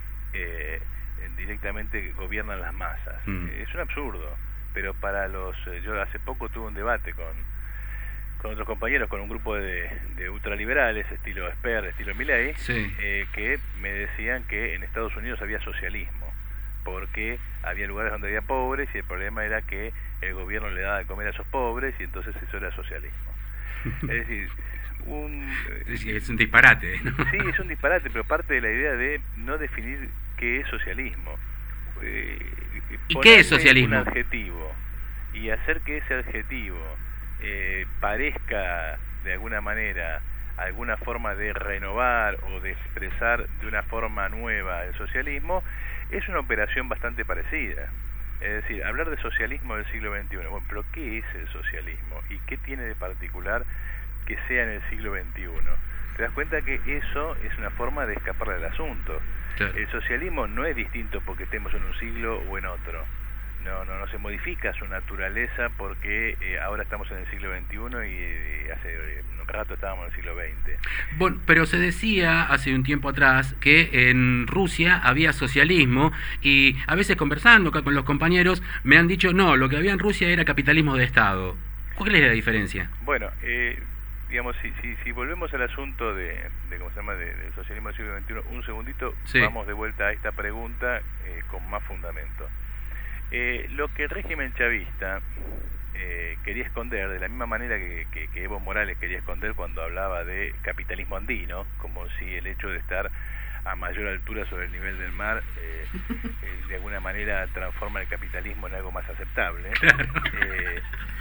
eh, directamente gobierna las masas. Mm. Es un absurdo, pero para los... Eh, yo hace poco tuve un debate con, con otros compañeros, con un grupo de, de ultraliberales, estilo Esper, estilo Milei, sí. eh, que me decían que en Estados Unidos había socialismo, porque había lugares donde había pobres y el problema era que el gobierno le daba de comer a esos pobres y entonces eso era socialismo. Es decir, un, es un disparate, ¿no? Sí, es un disparate, pero parte de la idea de no definir qué es socialismo. Eh, ¿Y qué es socialismo? Un adjetivo y hacer que ese adjetivo eh, parezca de alguna manera alguna forma de renovar o de expresar de una forma nueva el socialismo es una operación bastante parecida. Es decir, hablar de socialismo del siglo veintiuno, bueno, pero ¿qué es el socialismo? ¿Y qué tiene de particular que sea en el siglo veintiuno? Te das cuenta que eso es una forma de escapar del asunto. Claro. El socialismo no es distinto porque estemos en un siglo o en otro. No, no, no se modifica su naturaleza porque eh, ahora estamos en el siglo veintiuno y eh, hace eh, un rato estábamos en el siglo veinte. Bueno, pero se decía hace un tiempo atrás que en Rusia había socialismo y a veces conversando acá con los compañeros me han dicho no, lo que había en Rusia era capitalismo de Estado. ¿Cuál es la diferencia? Bueno, eh, digamos, si, si, si volvemos al asunto de, de ¿cómo se llama?, de, del socialismo del siglo veintiuno, un segundito, sí. Vamos de vuelta a esta pregunta eh, con más fundamento. Eh, lo que el régimen chavista eh, quería esconder, de la misma manera que, que, que Evo Morales quería esconder cuando hablaba de capitalismo andino, como si el hecho de estar a mayor altura sobre el nivel del mar eh, eh, de alguna manera transforma el capitalismo en algo más aceptable. Eh,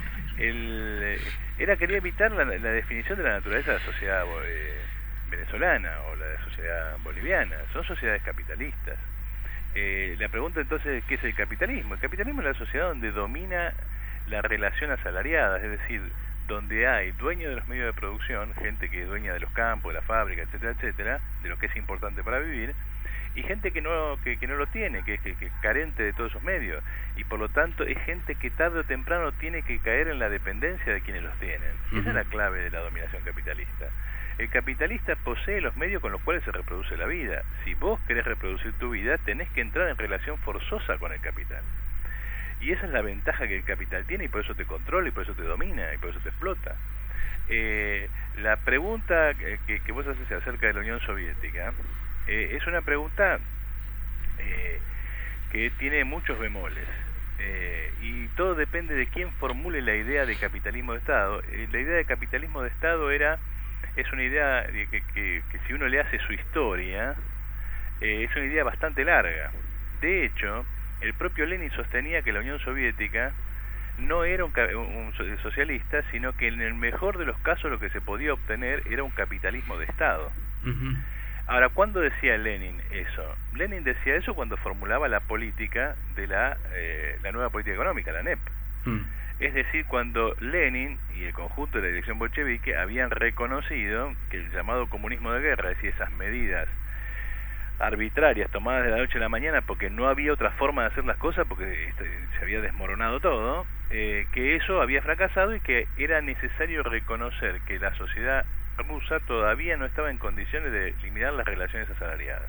el, eh, era quería evitar la, la definición de la naturaleza de la sociedad eh, venezolana o la de la sociedad boliviana. Son sociedades capitalistas. Eh, la pregunta entonces, ¿qué es el capitalismo? El capitalismo es la sociedad donde domina la relación asalariada, es decir, donde hay dueños de los medios de producción, gente que es dueña de los campos, de la fábrica, etcétera, etcétera, de lo que es importante para vivir, y gente que no que, que no lo tiene, que es que, que carente de todos esos medios, y por lo tanto es gente que tarde o temprano tiene que caer en la dependencia de quienes los tienen. Uh-huh. Esa es la clave de la dominación capitalista. El capitalista posee los medios con los cuales se reproduce la vida. Si vos querés reproducir tu vida, tenés que entrar en relación forzosa con el capital. Y esa es la ventaja que el capital tiene, y por eso te controla, y por eso te domina, y por eso te explota. Eh, la pregunta que, que vos haces acerca de la Unión Soviética eh, es una pregunta eh, que tiene muchos bemoles. Eh, y todo depende de quién formule la idea de capitalismo de Estado. Eh, la idea de capitalismo de Estado era es una idea que, que, que, que si uno le hace su historia, eh, es una idea bastante larga. De hecho, el propio Lenin sostenía que la Unión Soviética no era un, un socialista, sino que en el mejor de los casos lo que se podía obtener era un capitalismo de Estado. Uh-huh. Ahora, ¿cuándo decía Lenin eso? Lenin decía eso cuando formulaba la política de la, eh, la nueva política económica, la N E P. Mm. Es decir, cuando Lenin y el conjunto de la dirección bolchevique habían reconocido que el llamado comunismo de guerra, es decir, esas medidas arbitrarias tomadas de la noche a la mañana porque no había otra forma de hacer las cosas, porque este, se había desmoronado todo, eh, que eso había fracasado y que era necesario reconocer que la sociedad rusa todavía no estaba en condiciones de eliminar las relaciones asalariadas.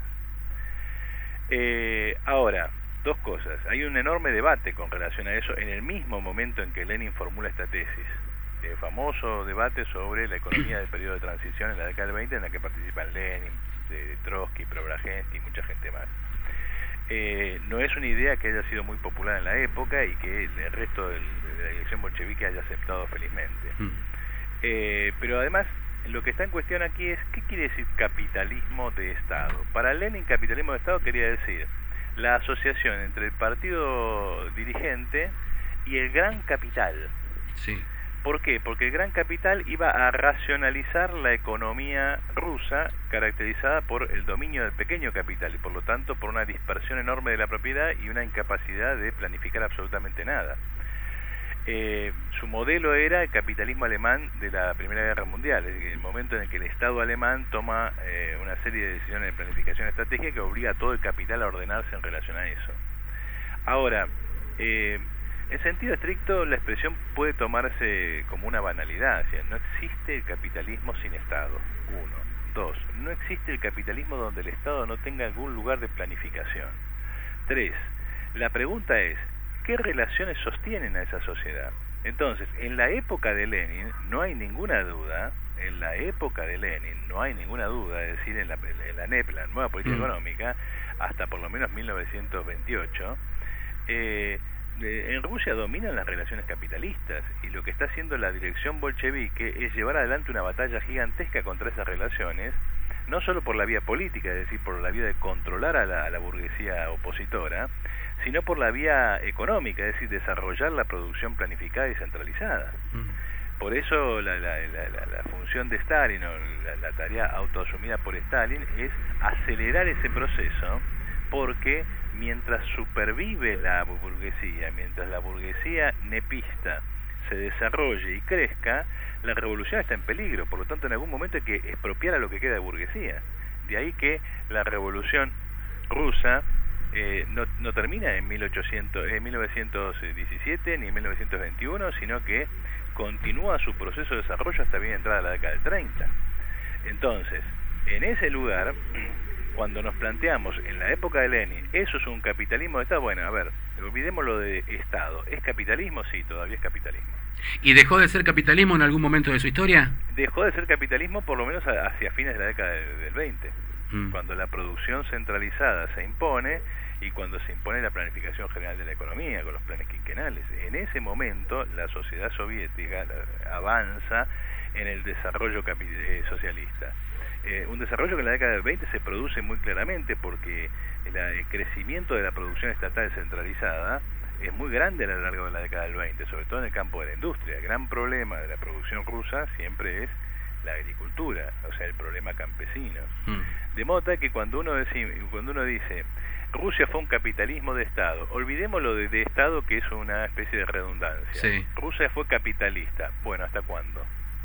Eh, ahora, dos cosas. Hay un enorme debate con relación a eso en el mismo momento en que Lenin formula esta tesis. El famoso debate sobre la economía del periodo de transición en la década del veinte, en la que participan Lenin, de Trotsky, Preobrazhensky y mucha gente más. Eh, no es una idea que haya sido muy popular en la época y que el resto del, de la dirección bolchevique haya aceptado felizmente. Mm. Eh, pero además, lo que está en cuestión aquí es, ¿qué quiere decir capitalismo de Estado? Para Lenin, capitalismo de Estado quería decir la asociación entre el partido dirigente y el gran capital. Sí. ¿Por qué? Porque el gran capital iba a racionalizar la economía rusa, caracterizada por el dominio del pequeño capital y por lo tanto por una dispersión enorme de la propiedad y una incapacidad de planificar absolutamente nada. Eh, su modelo era el capitalismo alemán de la Primera Guerra Mundial, es decir, el momento en el que el Estado alemán toma eh, una serie de decisiones de planificación estratégica que obliga a todo el capital a ordenarse en relación a eso. Ahora, eh, en sentido estricto, la expresión puede tomarse como una banalidad, o sea, no existe el capitalismo sin Estado, uno. Dos, no existe el capitalismo donde el Estado no tenga algún lugar de planificación. Tres, la pregunta es, ¿qué relaciones sostienen a esa sociedad? Entonces, en la época de Lenin no hay ninguna duda, en la época de Lenin no hay ninguna duda, es decir, en la, en la N E P, la nueva política mm. económica, hasta por lo menos mil novecientos veintiocho, eh, en Rusia dominan las relaciones capitalistas y lo que está haciendo la dirección bolchevique es llevar adelante una batalla gigantesca contra esas relaciones, no solo por la vía política, es decir, por la vía de controlar a la, a la burguesía opositora, sino por la vía económica, es decir, desarrollar la producción planificada y centralizada. Mm. Por eso la, la, la, la, la función de Stalin, o la, la tarea autoasumida por Stalin, es acelerar ese proceso, porque mientras supervive la burguesía, mientras la burguesía nepista se desarrolle y crezca, la revolución está en peligro. Por lo tanto, en algún momento hay que expropiar a lo que queda de burguesía. De ahí que la revolución rusa eh, no, no termina en, mil ochocientos, en mil novecientos diecisiete ni en mil novecientos veintiuno, sino que continúa su proceso de desarrollo hasta bien entrada la década del treinta. Entonces, en ese lugar, cuando nos planteamos en la época de Lenin, ¿eso es un capitalismo de Estado? Bueno, a ver, olvidemos lo de Estado. ¿Es capitalismo? Sí, todavía es capitalismo. ¿Y dejó de ser capitalismo en algún momento de su historia? Dejó de ser capitalismo por lo menos hacia fines de la década del veinte, mm. cuando la producción centralizada se impone y cuando se impone la planificación general de la economía, con los planes quinquenales. En ese momento, la sociedad soviética avanza en el desarrollo capi- eh, socialista. Eh, un desarrollo que en la década del veinte se produce muy claramente porque el, el crecimiento de la producción estatal centralizada es muy grande a lo largo de la década del veinte, sobre todo en el campo de la industria. El gran problema de la producción rusa siempre es la agricultura, o sea, el problema campesino. Mm. De modo tal que cuando uno, dice, cuando uno dice Rusia fue un capitalismo de Estado, olvidémoslo de, de Estado, que es una especie de redundancia. Sí. Rusia fue capitalista. Bueno, ¿hasta cuándo?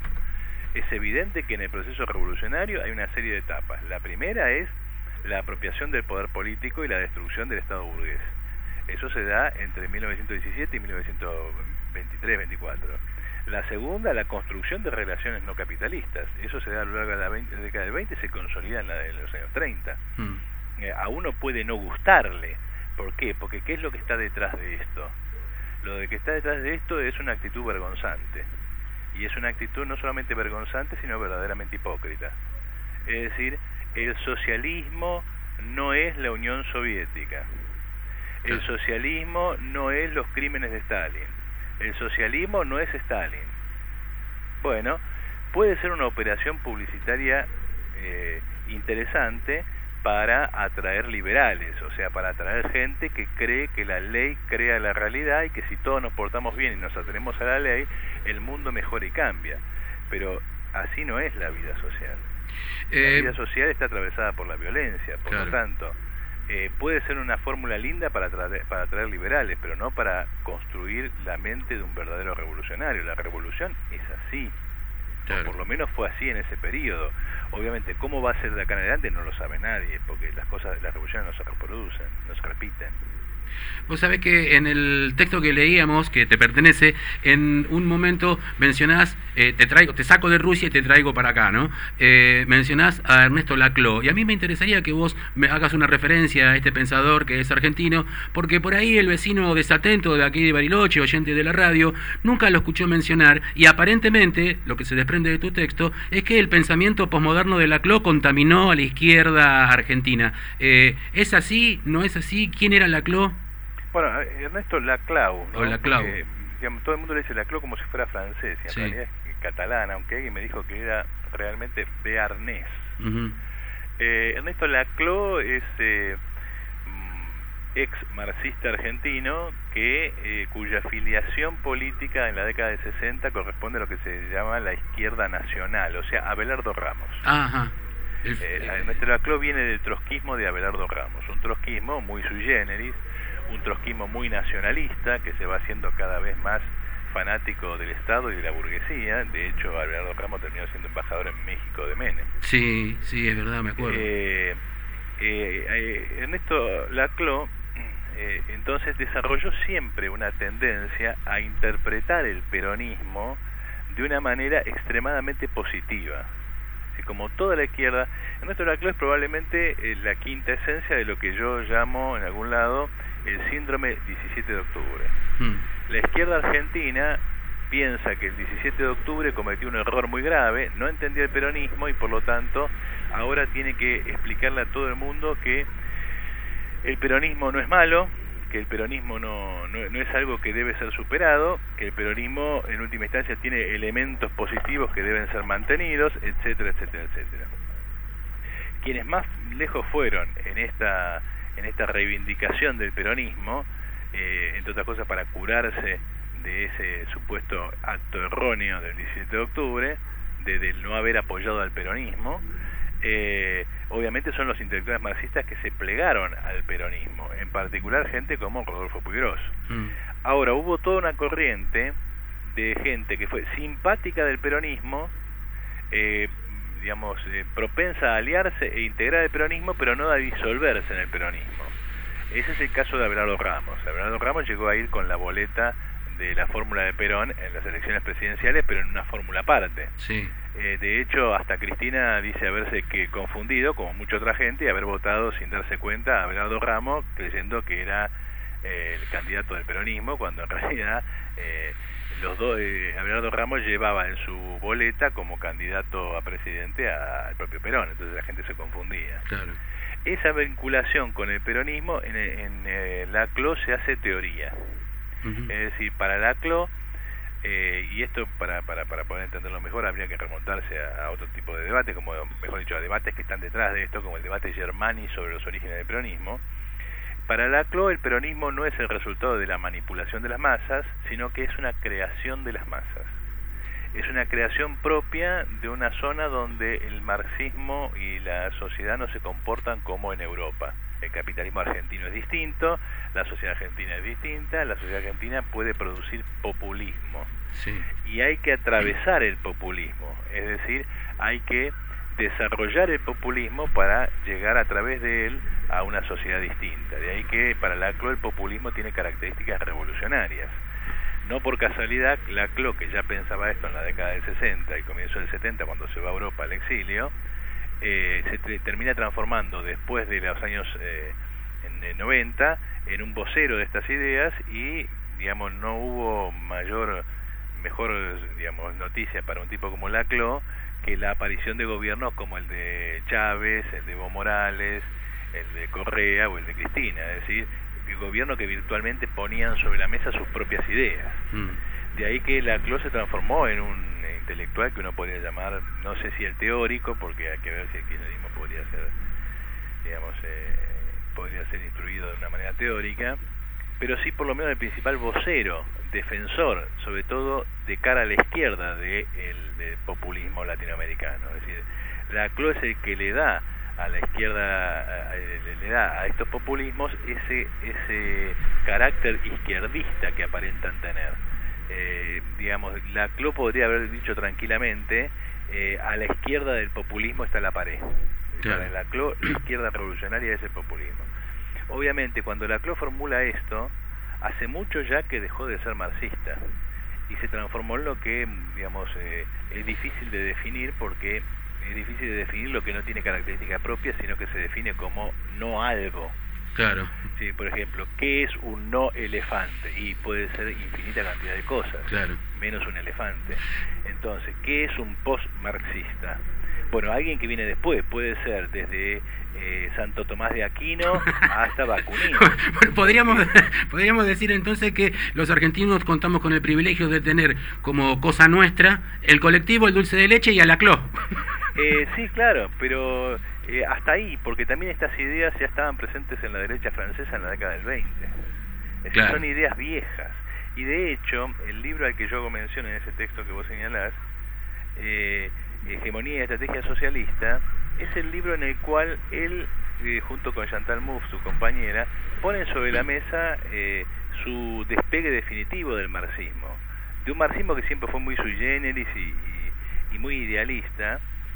Es evidente que en el proceso revolucionario hay una serie de etapas. La primera es la apropiación del poder político y la destrucción del Estado burgués. Eso se da entre mil novecientos diecisiete y mil novecientos veintitrés veinticuatro. La segunda, la construcción de relaciones no capitalistas. Eso se da a lo largo de la veinte, década del veinte y se consolida en, la, en los años treinta. Mm. Eh, a uno puede no gustarle. ¿Por qué? Porque ¿qué es lo que está detrás de esto? Lo de que está detrás de esto es una actitud vergonzante. Y es una actitud no solamente vergonzante, sino verdaderamente hipócrita. Es decir, el socialismo no es la Unión Soviética. El socialismo no es los crímenes de Stalin. El socialismo no es Stalin. Bueno, puede ser una operación publicitaria eh, interesante para atraer liberales, o sea, para atraer gente que cree que la ley crea la realidad y que si todos nos portamos bien y nos atenemos a la ley, el mundo mejora y cambia. Pero así no es la vida social. Eh, la vida social está atravesada por la violencia, por claro. lo tanto, eh, puede ser una fórmula linda para atraer, para atraer liberales, pero no para construir la mente de un verdadero revolucionario. La revolución es así. Claro. Por lo menos fue así en ese periodo. Obviamente, ¿cómo va a ser de acá en adelante? No lo sabe nadie, porque las cosas, las revoluciones no se reproducen, no se repiten. Vos sabés que en el texto que leíamos, que te pertenece, en un momento mencionás, eh, te traigo, te saco de Rusia y te traigo para acá, ¿no? Eh, mencionás a Ernesto Laclau, y a mí me interesaría que vos me hagas una referencia a este pensador que es argentino, porque por ahí el vecino desatento de aquí de Bariloche, oyente de la radio, nunca lo escuchó mencionar, y aparentemente, lo que se desprende de tu texto, es que el pensamiento posmoderno de Laclau contaminó a la izquierda argentina. Eh, ¿Es así? ¿No es así? ¿Quién era Laclau? Bueno, Ernesto Laclau, ¿no? O Laclau. Porque, digamos, todo el mundo le dice Laclau como si fuera francés, y en sí. realidad es catalán, aunque alguien me dijo que era realmente bearnés. Uh-huh. eh, Ernesto Laclau es eh, ex marxista argentino que eh, cuya afiliación política en la década de sesenta corresponde a lo que se llama la izquierda nacional, o sea, Abelardo Ramos. Ajá. El... Eh, Ernesto Laclau viene del trotskismo de Abelardo Ramos, un trotskismo muy sui generis, un trotskismo muy nacionalista que se va haciendo cada vez más fanático del Estado y de la burguesía. De hecho, Abelardo Ramos terminó siendo embajador en México de Menem. Sí, sí, es verdad, me acuerdo. Eh, eh, eh, Ernesto Laclau eh, entonces desarrolló siempre una tendencia a interpretar el peronismo de una manera extremadamente positiva. Así como toda la izquierda, Ernesto Laclau es probablemente eh, la quinta esencia de lo que yo llamo en algún lado el síndrome diecisiete de octubre. Hmm. La izquierda argentina piensa que el diecisiete de octubre cometió un error muy grave, no entendió el peronismo y por lo tanto ahora tiene que explicarle a todo el mundo que el peronismo no es malo, que el peronismo no, no, no es algo que debe ser superado, que el peronismo en última instancia tiene elementos positivos que deben ser mantenidos, etcétera, etcétera, etcétera. Quienes más lejos fueron en esta en esta reivindicación del peronismo, eh, entre otras cosas para curarse de ese supuesto acto erróneo del diecisiete de octubre, de, de no haber apoyado al peronismo, eh, obviamente son los intelectuales marxistas que se plegaron al peronismo, en particular gente como Rodolfo Puigros. Mm. Ahora, hubo toda una corriente de gente que fue simpática del peronismo, eh, digamos, eh, propensa a aliarse e integrar el peronismo, pero no a disolverse en el peronismo. Ese es el caso de Abelardo Ramos. Abelardo Ramos llegó a ir con la boleta de la fórmula de Perón en las elecciones presidenciales, pero en una fórmula aparte. Sí. Eh, de hecho, hasta Cristina dice haberse que confundido, como mucha otra gente, y haber votado sin darse cuenta a Abelardo Ramos, creyendo que era eh, el candidato del peronismo, cuando en realidad eh, los dos, eh, Abelardo Ramos llevaba en su boleta como candidato a presidente al propio Perón, entonces la gente se confundía. Claro. Esa vinculación con el peronismo en, en eh, Laclau se hace teoría. Uh-huh. Es decir, para Laclau, eh, y esto para, para, para poder entenderlo mejor habría que remontarse a, a otro tipo de debates, como mejor dicho, a debates que están detrás de esto, como el debate Germani sobre los orígenes del peronismo. Para Laclau el peronismo no es el resultado de la manipulación de las masas, sino que es una creación de las masas. Es una creación propia de una zona donde el marxismo y la sociedad no se comportan como en Europa. El capitalismo argentino es distinto, la sociedad argentina es distinta, la sociedad argentina puede producir populismo. Sí. Y hay que atravesar el populismo, es decir, hay que desarrollar el populismo para llegar a través de él a una sociedad distinta. De ahí que para Laclau el populismo tiene características revolucionarias. No por casualidad, Laclau, que ya pensaba esto en la década del sesenta y comienzo del setenta, cuando se va a Europa al exilio, eh, se te, termina transformando después de los años eh, en, en noventa en un vocero de estas ideas y digamos, no hubo mayor, mejor, digamos, noticia para un tipo como Laclau que la aparición de gobiernos como el de Chávez, el de Evo Morales, el de Correa o el de Cristina, es decir, el gobierno que virtualmente ponían sobre la mesa sus propias ideas. Mm. De ahí que Laclau se transformó en un intelectual que uno podría llamar, no sé si el teórico, porque hay que ver si el kirchnerismo podría ser, digamos, eh, podría ser instruido de una manera teórica, pero sí por lo menos el principal vocero, defensor, sobre todo de cara a la izquierda del de de populismo latinoamericano. Es decir, Laclau es el que le da a la izquierda, a, le, le da a estos populismos ese ese carácter izquierdista que aparentan tener. Eh, digamos, Laclau podría haber dicho tranquilamente, eh, a la izquierda del populismo está la pared. Claro. Para Laclau, la izquierda revolucionaria es el populismo. Obviamente, cuando Laclau formula esto, hace mucho ya que dejó de ser marxista y se transformó en lo que, digamos, eh, es difícil de definir, porque es difícil de definir lo que no tiene característica propia, sino que se define como no algo. Claro. Sí, por ejemplo, ¿qué es un no elefante? Y puede ser infinita cantidad de cosas, claro, menos un elefante. Entonces, ¿qué es un post-marxista? Bueno, alguien que viene después, puede ser desde eh, Santo Tomás de Aquino hasta Bakunin. Bueno, podríamos, podríamos decir entonces que los argentinos contamos con el privilegio de tener como cosa nuestra el colectivo, el dulce de leche y a Laclau. Eh, sí, claro, pero eh, hasta ahí, porque también estas ideas ya estaban presentes en la derecha francesa en la década del veinte. Es decir, claro, son ideas viejas. Y de hecho, el libro al que yo hago mención en ese texto que vos señalás, eh, Hegemonía y Estrategia Socialista, es el libro en el cual él, eh, junto con Chantal Mouffe, su compañera, ponen sobre la mesa eh, su despegue definitivo del marxismo. De un marxismo que siempre fue muy sui generis y, y, y muy idealista,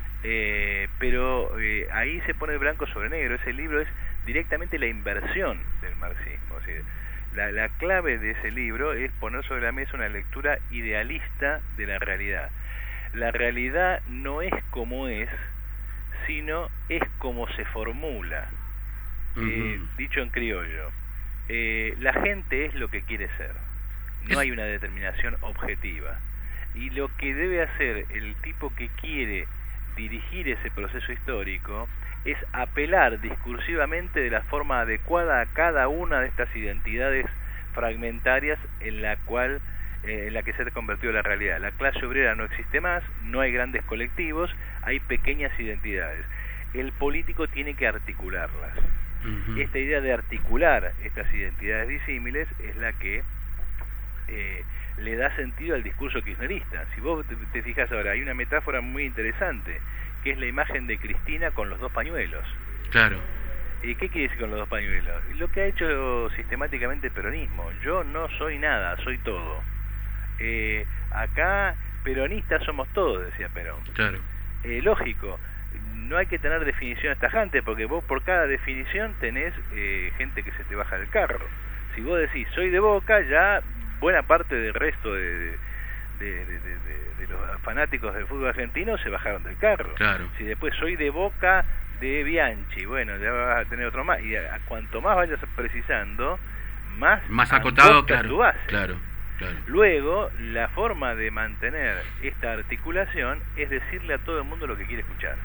eh, pero eh, ahí se pone blanco sobre negro. Ese libro es directamente la inversión del marxismo. O sea, la, la clave de ese libro es poner sobre la mesa una lectura idealista de la realidad. La realidad no es como es, sino es como se formula. Uh-huh. eh, dicho en criollo, eh, la gente es lo que quiere ser. No hay una determinación objetiva. Y lo que debe hacer el tipo que quiere dirigir ese proceso histórico es apelar discursivamente de la forma adecuada a cada una de estas identidades fragmentarias en la cual eh, en la que se ha convertido la realidad. La clase obrera no existe más, no hay grandes colectivos, hay pequeñas identidades. El político tiene que articularlas. Uh-huh. Esta idea de articular estas identidades disímiles es la que eh, le da sentido al discurso kirchnerista. Si vos te, te fijas ahora, hay una metáfora muy interesante, que es la imagen de Cristina con los dos pañuelos. Claro. ¿Y qué quiere decir con los dos pañuelos? Lo que ha hecho sistemáticamente el peronismo. Yo no soy nada, soy todo. Eh, acá, peronistas somos todos, decía Perón. Claro. Eh, lógico, no hay que tener definiciones tajantes, porque vos por cada definición tenés eh, gente que se te baja del carro. Si vos decís, soy de Boca, ya buena parte del resto de, de, de, de, de, de los fanáticos del fútbol argentino se bajaron del carro. Claro. Si después soy de Boca de Bianchi, bueno, ya vas a tener otro más, y a, a cuanto más vayas precisando, más más acotado, claro, tú haces. Claro, claro. Luego, la forma de mantener esta articulación es decirle a todo el mundo lo que quiere escuchar.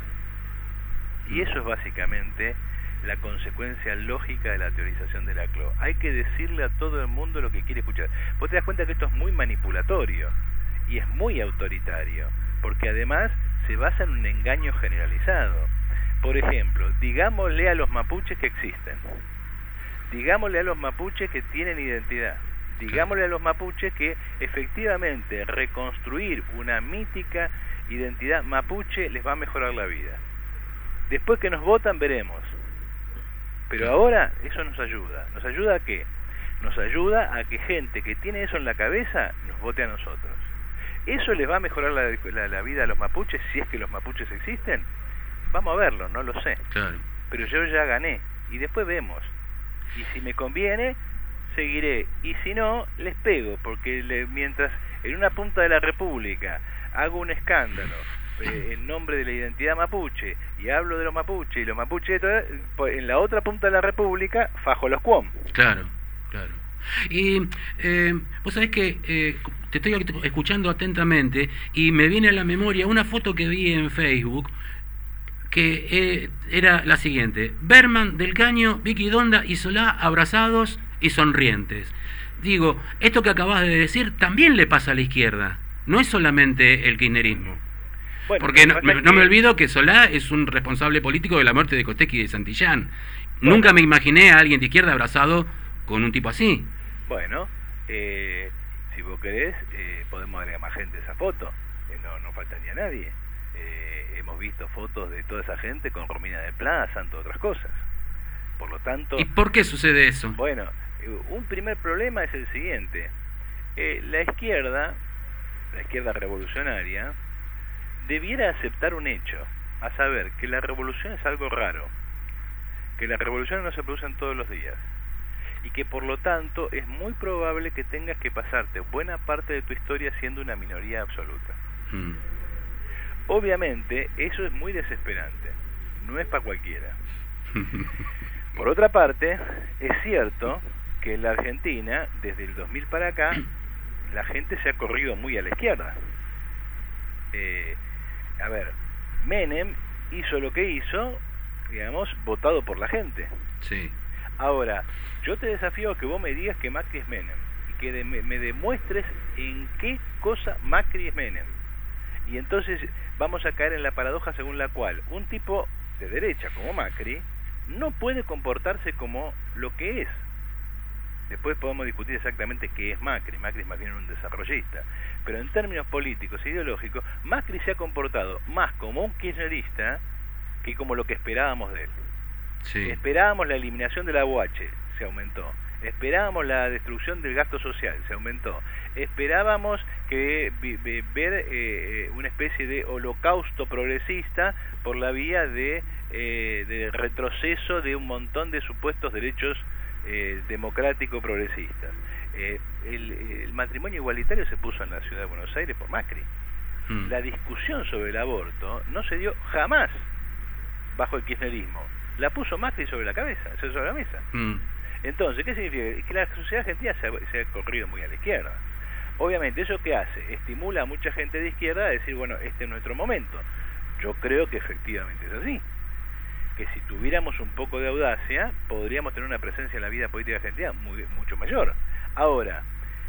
Y eso es básicamente la consecuencia lógica de la teorización de Laclau. Hay que decirle a todo el mundo lo que quiere escuchar. Vos te das cuenta que esto es muy manipulatorio y es muy autoritario, porque además se basa en un engaño generalizado. Por ejemplo, digámosle a los mapuches que existen, digámosle a los mapuches que tienen identidad, digámosle a los mapuches que efectivamente reconstruir una mítica identidad mapuche les va a mejorar la vida. Después que nos votan veremos. Pero ahora eso nos ayuda. ¿Nos ayuda a qué? Nos ayuda a que gente que tiene eso en la cabeza nos vote a nosotros. ¿Eso les va a mejorar la, la, la vida a los mapuches si es que los mapuches existen? Vamos a verlo, no lo sé. Claro. Pero yo ya gané. Y después vemos. Y si me conviene, seguiré. Y si no, les pego. Porque le, mientras en una punta de la República hago un escándalo eh, en nombre de la identidad mapuche y hablo de los mapuches y los mapuches, en la otra punta de la República fajo los cuom. Claro, claro. Y eh, vos sabés que eh, te estoy escuchando atentamente y me viene a la memoria una foto que vi en Facebook que eh, era la siguiente: Berman, Del Caño, Vicky Donda y Solá abrazados y sonrientes. Digo, esto que acabas de decir también le pasa a la izquierda, no es solamente el kirchnerismo. Bueno, porque no, me, no me olvido que Solá es un responsable político de la muerte de Costecchi y de Santillán. Bueno, nunca me imaginé a alguien de izquierda abrazado con un tipo así. Bueno, eh, si vos querés, eh, podemos agregar más gente a esa foto, eh, no, no faltaría nadie. Eh, hemos visto fotos de toda esa gente con Romina de Plaza, entre otras cosas. Por lo tanto... ¿Y por qué sucede eso? Bueno, eh, un primer problema es el siguiente. Eh, la izquierda, la izquierda revolucionaria, debiera aceptar un hecho, a saber que la revolución es algo raro, que las revoluciones no se producen todos los días, y que por lo tanto es muy probable que tengas que pasarte buena parte de tu historia siendo una minoría absoluta. Mm. Obviamente, eso es muy desesperante, no es para cualquiera. Por otra parte, es cierto que en la Argentina, desde el dos mil para acá, la gente se ha corrido muy a la izquierda. Eh, a ver, Menem hizo lo que hizo, digamos, votado por la gente. Sí. Ahora, yo te desafío a que vos me digas que Macri es Menem, y que de, me, me demuestres en qué cosa Macri es Menem. Y entonces vamos a caer en la paradoja según la cual un tipo de derecha como Macri no puede comportarse como lo que es. Después podemos discutir exactamente qué es Macri. Macri es más bien un desarrollista. Pero en términos políticos e ideológicos, Macri se ha comportado más como un kirchnerista que como lo que esperábamos de él. Sí. Esperábamos la eliminación de la U H, se aumentó. Esperábamos la destrucción del gasto social, se aumentó. Esperábamos que vi, vi, ver eh, una especie de holocausto progresista por la vía de, eh, de retroceso de un montón de supuestos derechos eh, democráticos progresistas. Eh, el, el matrimonio igualitario se puso en la ciudad de Buenos Aires por Macri. Hmm. La discusión sobre el aborto no se dio jamás bajo el kirchnerismo. La puso Macri sobre la cabeza, sobre la mesa. Hmm. Entonces, ¿qué significa? Es que la sociedad argentina se ha, se ha corrido muy a la izquierda. Obviamente, ¿eso qué hace? Estimula a mucha gente de izquierda a decir, bueno, este es nuestro momento. Yo creo que efectivamente es así. Que si tuviéramos un poco de audacia, podríamos tener una presencia en la vida política argentina muy, mucho mayor. Ahora,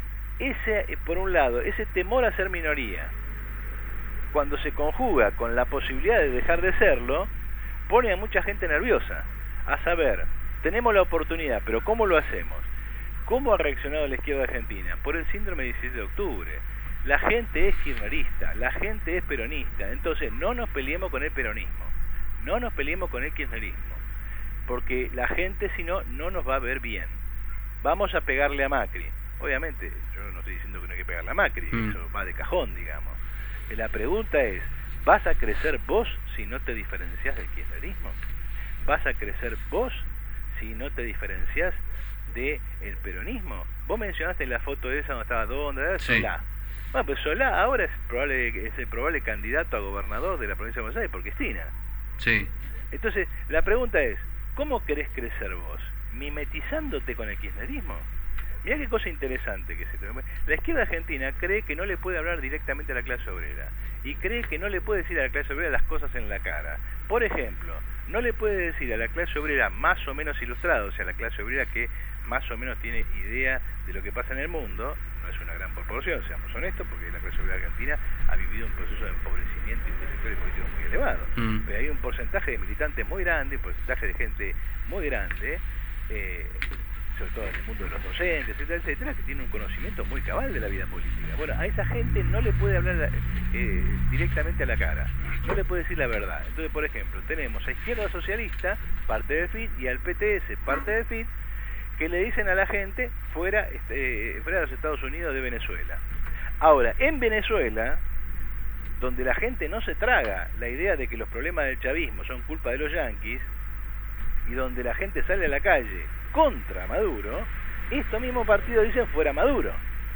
ese, por un lado, ese temor a ser minoría, cuando se conjuga con la posibilidad de dejar de serlo, pone a mucha gente nerviosa. A saber, tenemos la oportunidad, pero ¿cómo lo hacemos? ¿Cómo ha reaccionado la izquierda argentina? Por el síndrome del diecisiete de octubre. La gente es kirchnerista, la gente es peronista, entonces no nos peleemos con el peronismo, no nos peleemos con el kirchnerismo, porque la gente si no, no nos va a ver bien. Vamos a pegarle a Macri. Obviamente, yo no estoy diciendo que no hay que pegarle a Macri, mm. eso va de cajón, digamos. La pregunta es, ¿vas a crecer vos si no te diferenciás del kirchnerismo? ¿Vas a crecer vos si no te diferenciás del peronismo? Vos mencionaste en la foto esa donde estaba Donda, sí. Solá. Bueno, pues Solá ahora es, probable, es el probable candidato a gobernador de la provincia de Buenos Aires por Cristina. Sí. Entonces, la pregunta es, ¿cómo querés crecer vos? ¿Mimetizándote con el kirchnerismo? Mirá qué cosa interesante que se te... La izquierda argentina cree que no le puede hablar directamente a la clase obrera y cree que no le puede decir a la clase obrera las cosas en la cara. Por ejemplo, no le puede decir a la clase obrera más o menos ilustrada, o sea, a la clase obrera que más o menos tiene idea de lo que pasa en el mundo, no es una gran proporción, seamos honestos, porque la clase obrera argentina ha vivido un proceso de empobrecimiento intelectual y político muy elevado. Mm. Pero hay un porcentaje de militantes muy grande, un porcentaje de gente muy grande, eh, sobre todo en el mundo de los docentes, etcétera, etcétera, que tiene un conocimiento muy cabal de la vida política. Bueno, a esa gente no le puede hablar eh, directamente a la cara, no le puede decir la verdad. Entonces, por ejemplo, tenemos a Izquierda Socialista, parte del F I T, y al P T S, parte del F I T, que le dicen a la gente fuera, este, fuera de los Estados Unidos de Venezuela. Ahora, en Venezuela, donde la gente no se traga la idea de que los problemas del chavismo son culpa de los yanquis, y donde la gente sale a la calle contra Maduro, estos mismos partidos dicen fuera Maduro.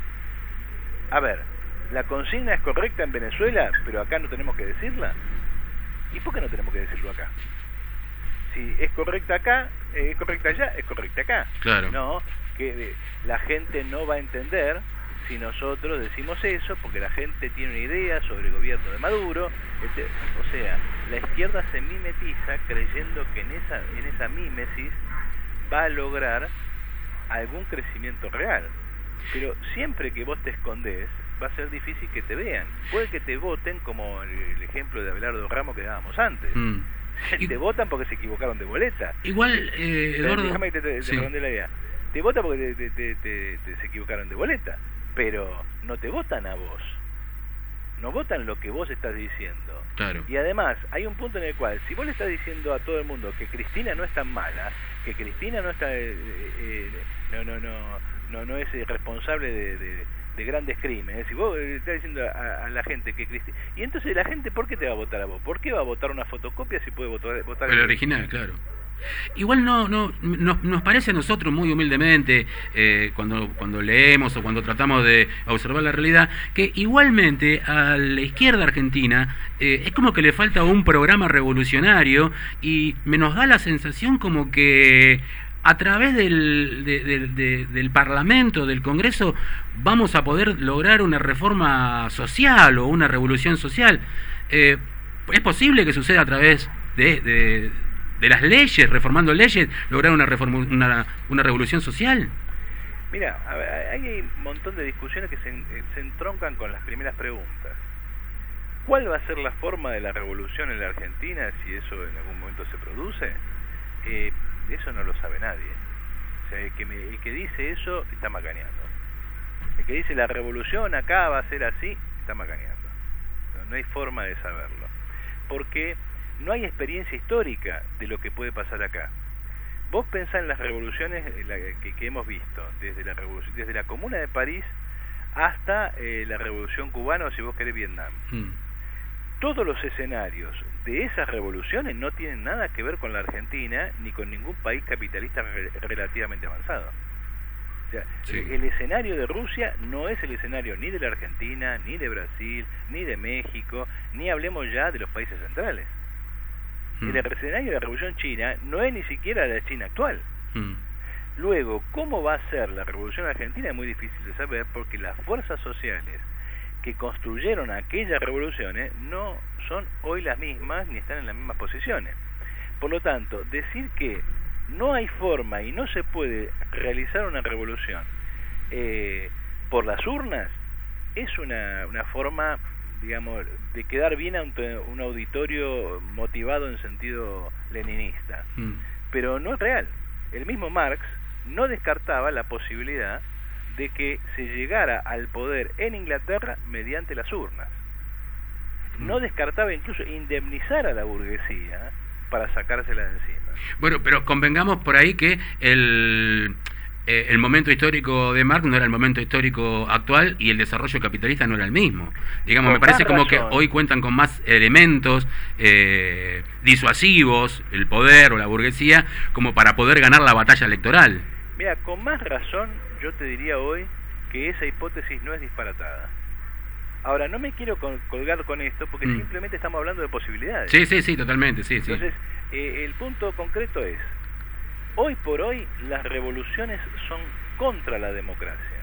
A ver, ¿la consigna es correcta en Venezuela, pero acá no tenemos que decirla? ¿Y por qué no tenemos que decirlo acá? Si es correcta acá, eh, es correcta allá, es correcta acá. Claro. No, que la gente no va a entender si nosotros decimos eso, porque la gente tiene una idea sobre el gobierno de Maduro. Este, o sea, la izquierda se mimetiza creyendo que en esa, en esa mímesis va a lograr algún crecimiento real. Pero siempre que vos te escondés, va a ser difícil que te vean. Puede que te voten, como el, el ejemplo de Abelardo Ramos que dábamos antes. Mm. Te votan porque se equivocaron de boleta. Igual, eh, Eduardo... Déjame que te, te, sí. te la idea. Te votan porque te, te, te, te, se equivocaron de boleta, pero no te votan a vos. No votan lo que vos estás diciendo. Claro. Y además, hay un punto en el cual, si vos le estás diciendo a todo el mundo que Cristina no es tan mala, que Cristina no está... Eh, eh, no, no, no, no, no es responsable de... de de grandes crímenes, si vos le estás diciendo a, a la gente que Cristina... Y entonces la gente, ¿por qué te va a votar a vos? ¿Por qué va a votar una fotocopia si puede votar, votar el original? Claro. Igual no, no nos, nos parece a nosotros muy humildemente, eh, cuando, cuando leemos o cuando tratamos de observar la realidad, que igualmente a la izquierda argentina eh, es como que le falta un programa revolucionario y me nos da la sensación como que a través del, de, de, de, del Parlamento, del Congreso, vamos a poder lograr una reforma social o una revolución social. Eh, ¿Es posible que suceda a través de, de, de las leyes, reformando leyes, lograr una, reforma, una, una revolución social? Mira, hay un montón de discusiones que se, se entroncan con las primeras preguntas. ¿Cuál va a ser la forma de la revolución en la Argentina si eso en algún momento se produce? Eh, eso no lo sabe nadie. O sea, el que, me, el que dice eso está macaneando. El que dice la revolución acá va a ser así, está macaneando. No, no hay forma de saberlo. Porque no hay experiencia histórica de lo que puede pasar acá. Vos pensás en las revoluciones que, que hemos visto, desde la revolución, desde la Comuna de París hasta eh, la Revolución Cubana, o si vos querés Vietnam. Mm. Todos los escenarios de esas revoluciones no tienen nada que ver con la Argentina ni con ningún país capitalista re relativamente avanzado. O sea, sí. el escenario de Rusia no es el escenario ni de la Argentina, ni de Brasil, ni de México, ni hablemos ya de los países centrales. Mm. El escenario de la Revolución China no es ni siquiera la China actual. Mm. Luego, ¿cómo va a ser la Revolución Argentina? Es muy difícil de saber porque las fuerzas sociales que construyeron aquellas revoluciones no son hoy las mismas ni están en las mismas posiciones. Por lo tanto, decir que no hay forma y no se puede realizar una revolución eh, por las urnas es una, una forma, digamos, de quedar bien ante un auditorio motivado en sentido leninista. Mm. Pero no es real. El mismo Marx no descartaba la posibilidad de que se llegara al poder en Inglaterra mediante las urnas. No descartaba incluso indemnizar a la burguesía para sacársela de encima. Bueno, pero convengamos por ahí que el, eh, el momento histórico de Marx no era el momento histórico actual y el desarrollo capitalista no era el mismo. Digamos, me parece como que hoy cuentan con más elementos eh, disuasivos, el poder o la burguesía, como para poder ganar la batalla electoral. Mira, con más razón yo te diría hoy que esa hipótesis no es disparatada. Ahora, no me quiero colgar con esto porque mm. simplemente estamos hablando de posibilidades. Sí, sí, sí, totalmente, sí, sí. Entonces, eh, el punto concreto es, hoy por hoy las revoluciones son contra la democracia.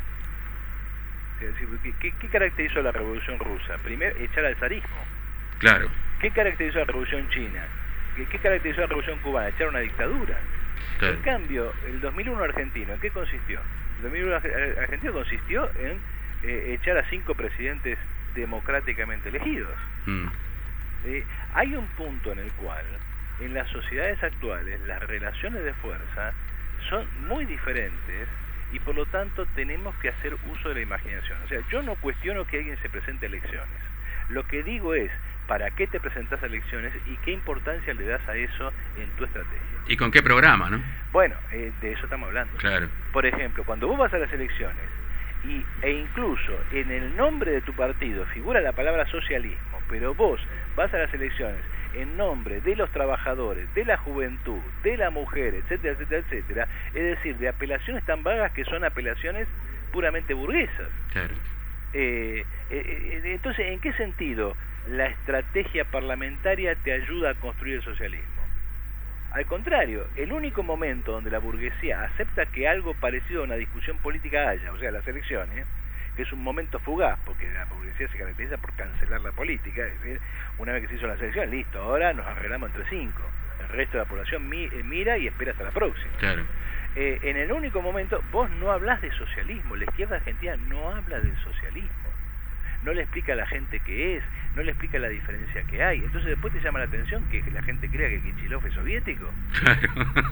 Es decir, ¿qué, qué caracterizó la revolución rusa? Primero, echar al zarismo. Claro. ¿Qué caracterizó la revolución china? ¿Qué, qué caracterizó la revolución cubana? Echar una dictadura. Claro. En cambio, el dos mil uno argentino, ¿en qué consistió? El dos mil uno argentino consistió en eh, echar a cinco presidentes democráticamente elegidos. Mm. Eh, hay un punto en el cual, en las sociedades actuales, las relaciones de fuerza son muy diferentes y por lo tanto tenemos que hacer uso de la imaginación. O sea, yo no cuestiono que alguien se presente a elecciones. Lo que digo es, ¿para qué te presentás a elecciones y qué importancia le das a eso en tu estrategia? ¿Y con qué programa, no? Bueno, eh, de eso estamos hablando. Claro. Por ejemplo, cuando vos vas a las elecciones y, e incluso en el nombre de tu partido figura la palabra socialismo, pero vos vas a las elecciones en nombre de los trabajadores, de la juventud, de la mujer, etcétera, etcétera, etcétera, es decir, de apelaciones tan vagas que son apelaciones puramente burguesas. Claro. Eh, eh, entonces, ¿en qué sentido la estrategia parlamentaria te ayuda a construir el socialismo? Al contrario, el único momento donde la burguesía acepta que algo parecido a una discusión política haya, o sea, las elecciones, que es un momento fugaz, porque la burguesía se caracteriza por cancelar la política, es decir, una vez que se hizo la elección, listo, ahora nos arreglamos entre cinco, el resto de la población mi, eh, mira y espera hasta la próxima. Claro. Eh, en el único momento, vos no hablas de socialismo, la izquierda argentina no habla del socialismo, no le explica a la gente qué es, no le explica la diferencia que hay. Entonces después te llama la atención que la gente crea que Kichilov es soviético. Claro.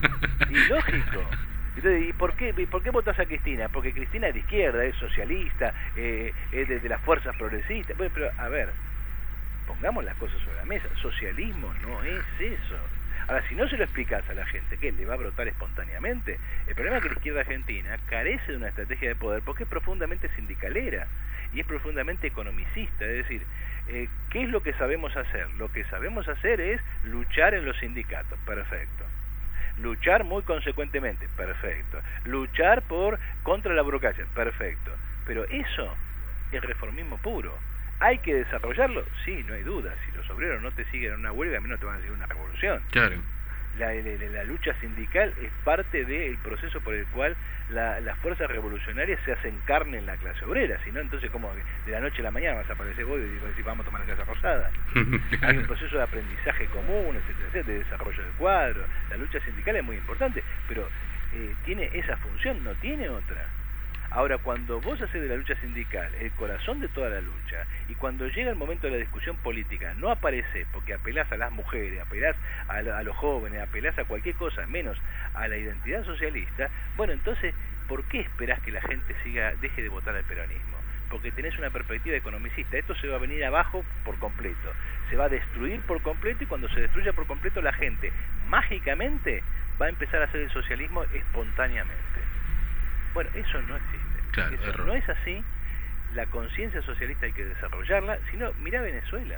Ilógico. Entonces, ¿y por qué, por qué votás a Cristina? Porque Cristina es de izquierda, es socialista, eh, es de, de las fuerzas progresistas. Bueno, pero a ver, pongamos las cosas sobre la mesa. Socialismo no es eso. Ahora, si no se lo explicas a la gente, ¿qué? ¿Le va a brotar espontáneamente? El problema es que la izquierda argentina carece de una estrategia de poder porque es profundamente sindicalera y es profundamente economicista. Es decir, eh, ¿qué es lo que sabemos hacer? Lo que sabemos hacer es luchar en los sindicatos. Perfecto. Luchar muy consecuentemente. Perfecto. Luchar por contra la burocracia. Perfecto. Pero eso es reformismo puro. ¿Hay que desarrollarlo? Sí, no hay duda. Si los obreros no te siguen en una huelga, a mí no te van a seguir una revolución. Claro. La, la, la lucha sindical es parte del proceso por el cual la, las fuerzas revolucionarias se hacen carne en la clase obrera. Si no, entonces, como de la noche a la mañana vas a aparecer vos y vas a decir, vamos a tomar la Casa Rosada. Hay un proceso de aprendizaje común, etcétera, etcétera, de desarrollo del cuadro. La lucha sindical es muy importante, pero eh, tiene esa función, no tiene otra. Ahora, cuando vos haces de la lucha sindical el corazón de toda la lucha, y cuando llega el momento de la discusión política, no aparece porque apelás a las mujeres, apelás a, a los jóvenes, apelás a cualquier cosa, menos a la identidad socialista, bueno, entonces, ¿por qué esperás que la gente siga deje de votar al peronismo? Porque tenés una perspectiva economicista. Esto se va a venir abajo por completo, se va a destruir por completo, y cuando se destruya por completo, la gente mágicamente va a empezar a hacer el socialismo espontáneamente. Bueno, eso no existe. Claro, eso error. no es así. La conciencia socialista hay que desarrollarla. Si no, mirá Venezuela.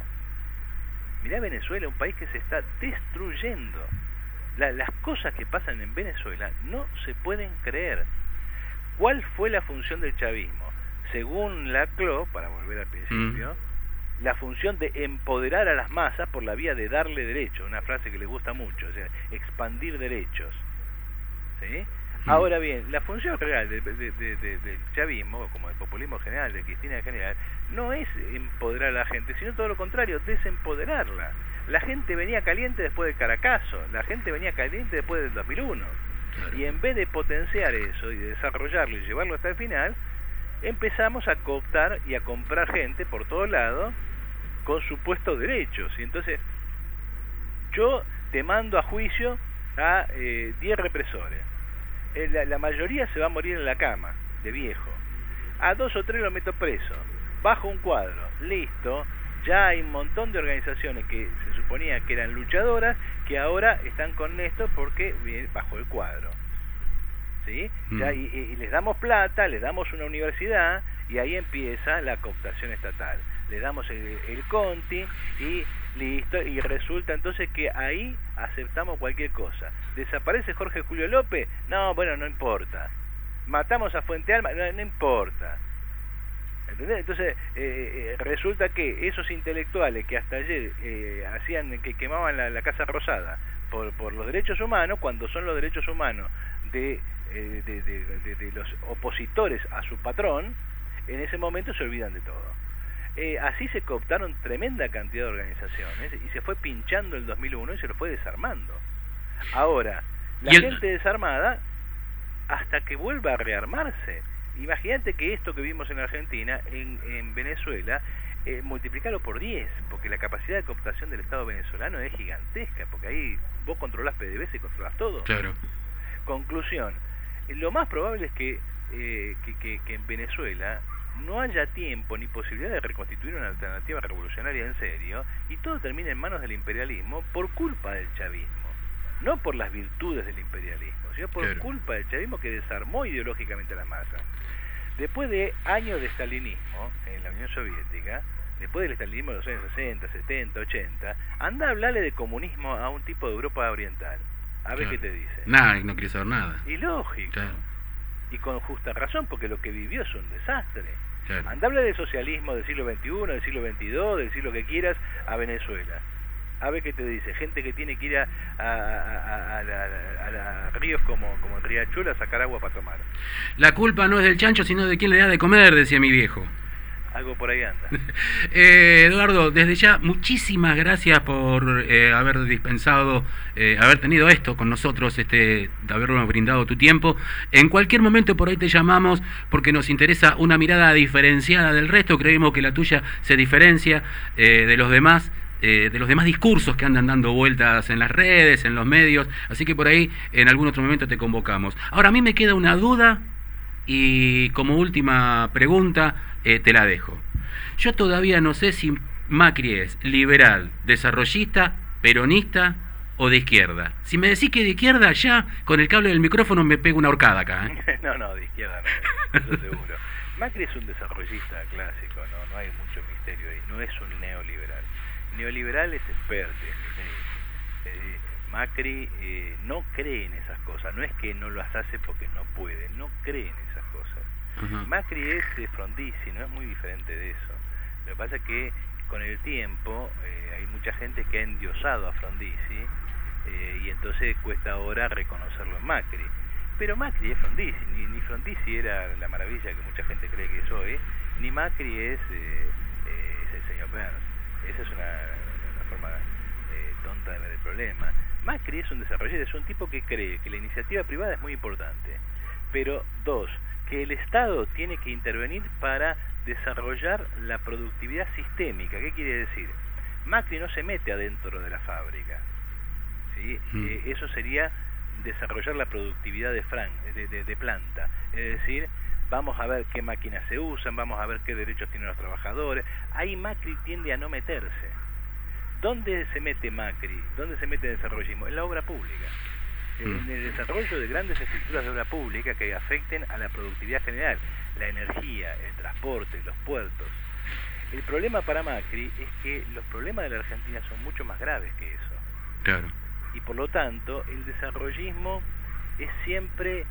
Mirá Venezuela, un país que se está destruyendo. La, las cosas que pasan en Venezuela no se pueden creer. ¿Cuál fue la función del chavismo? Según Laclau, para volver al principio, mm. la función de empoderar a las masas por la vía de darle derechos, una frase que le gusta mucho, o sea, expandir derechos. ¿Sí? Ahora bien, la función real de, de, de, de, del chavismo, como del populismo general, de Cristina en general, no es empoderar a la gente, sino todo lo contrario, desempoderarla. La gente venía caliente después del Caracazo, la gente venía caliente después del dos mil uno. Claro. Y en vez de potenciar eso y de desarrollarlo y llevarlo hasta el final, empezamos a cooptar y a comprar gente por todos lados con supuestos derechos. Y entonces, yo te mando a juicio a eh, diez represores. La, la mayoría se va a morir en la cama, de viejo. A dos o tres lo meto preso, bajo un cuadro, listo. Ya hay un montón de organizaciones que se suponía que eran luchadoras, que ahora están con esto porque viene bajo el cuadro. ¿Sí? Mm. Ya, y, y les damos plata, les damos una universidad, y ahí empieza la cooptación estatal. Le damos el, el Conti y listo, y resulta entonces que ahí aceptamos cualquier cosa. ¿Desaparece Jorge Julio López? No, bueno, no importa. ¿Matamos a Fuente Alma? No, no importa. ¿Entendés? Entonces, eh, resulta que esos intelectuales que hasta ayer eh, hacían, que quemaban la, la Casa Rosada por, por los derechos humanos, cuando son los derechos humanos de, eh, de, de, de, de los opositores a su patrón, en ese momento se olvidan de todo. Eh, así se cooptaron tremenda cantidad de organizaciones y se fue pinchando el dos mil uno y se lo fue desarmando. Ahora, la el... gente desarmada, hasta que vuelva a rearmarse. Imagínate que esto que vimos en Argentina, en, en Venezuela, eh, multiplicarlo por diez, porque la capacidad de cooptación del Estado venezolano es gigantesca, porque ahí vos controlás P D V S y controlás todo. Claro. Conclusión, lo más probable es que, eh, que, que, que en Venezuela no haya tiempo ni posibilidad de reconstituir una alternativa revolucionaria en serio, y todo termina en manos del imperialismo por culpa del chavismo, no por las virtudes del imperialismo, sino por claro. culpa del chavismo, que desarmó ideológicamente a las masas. Después de años de estalinismo en la Unión Soviética, después del estalinismo de los años sesenta, setenta, ochenta, anda a hablarle de comunismo a un tipo de Europa oriental, a ver claro. qué te dice. Nada, no quiere saber nada. Ilógico. Claro. Y con justa razón, porque lo que vivió es un desastre. Claro. Anda a hablar de socialismo del siglo veintiuno, del siglo veintidós, del siglo que quieras, a Venezuela. a ver qué te dice. Gente que tiene que ir a, a, a, a, la, a la ríos como, como el Riachuelo a sacar agua para tomar. La culpa no es del chancho, sino de quien le da de comer, decía mi viejo. Algo por ahí anda. eh, Eduardo, desde ya, muchísimas gracias por eh, haber dispensado, eh, haber tenido esto con nosotros, este, de habernos brindado tu tiempo. En cualquier momento por ahí te llamamos porque nos interesa una mirada diferenciada del resto. Creemos que la tuya se diferencia eh, de los demás. Eh, de los demás discursos que andan dando vueltas en las redes, en los medios, así que por ahí en algún otro momento te convocamos. Ahora, a mí me queda una duda y como última pregunta eh, te la dejo. Yo todavía no sé si Macri es liberal, desarrollista, peronista o de izquierda. Si me decís que de izquierda, ya con el cable del micrófono me pego una horcada acá, ¿eh? No, no, de izquierda no, eso seguro. Macri es un desarrollista clásico, no, no hay mucho misterio ahí, no es un neoliberal. Neoliberal es experto, eh, Macri eh, no cree en esas cosas, no es que no las hace porque no puede, no cree en esas cosas. Uh-huh. Macri es eh, Frondizi, no es muy diferente de eso. Lo que pasa es que con el tiempo eh, hay mucha gente que ha endiosado a Frondizi eh, y entonces cuesta ahora reconocerlo en Macri. Pero Macri es Frondizi, ni, ni Frondizi era la maravilla que mucha gente cree que es hoy, ni Macri es, eh, eh, es el señor Burns. Esa es una, una forma eh, tonta de ver el problema. Macri es un desarrollista, es un tipo que cree que la iniciativa privada es muy importante, pero dos, que el Estado tiene que intervenir para desarrollar la productividad sistémica. ¿Qué quiere decir? Macri no se mete adentro de la fábrica, ¿sí? Mm. Eh, eso sería desarrollar la productividad de, fran, de, de, de planta, es decir, vamos a ver qué máquinas se usan, vamos a ver qué derechos tienen los trabajadores. Ahí Macri tiende a no meterse. ¿Dónde se mete Macri? ¿Dónde se mete el desarrollismo? En la obra pública. En el desarrollo de grandes estructuras de obra pública que afecten a la productividad general, la energía, el transporte, los puertos. El problema para Macri es que los problemas de la Argentina son mucho más graves que eso. Claro. Y por lo tanto, el desarrollismo es siempre...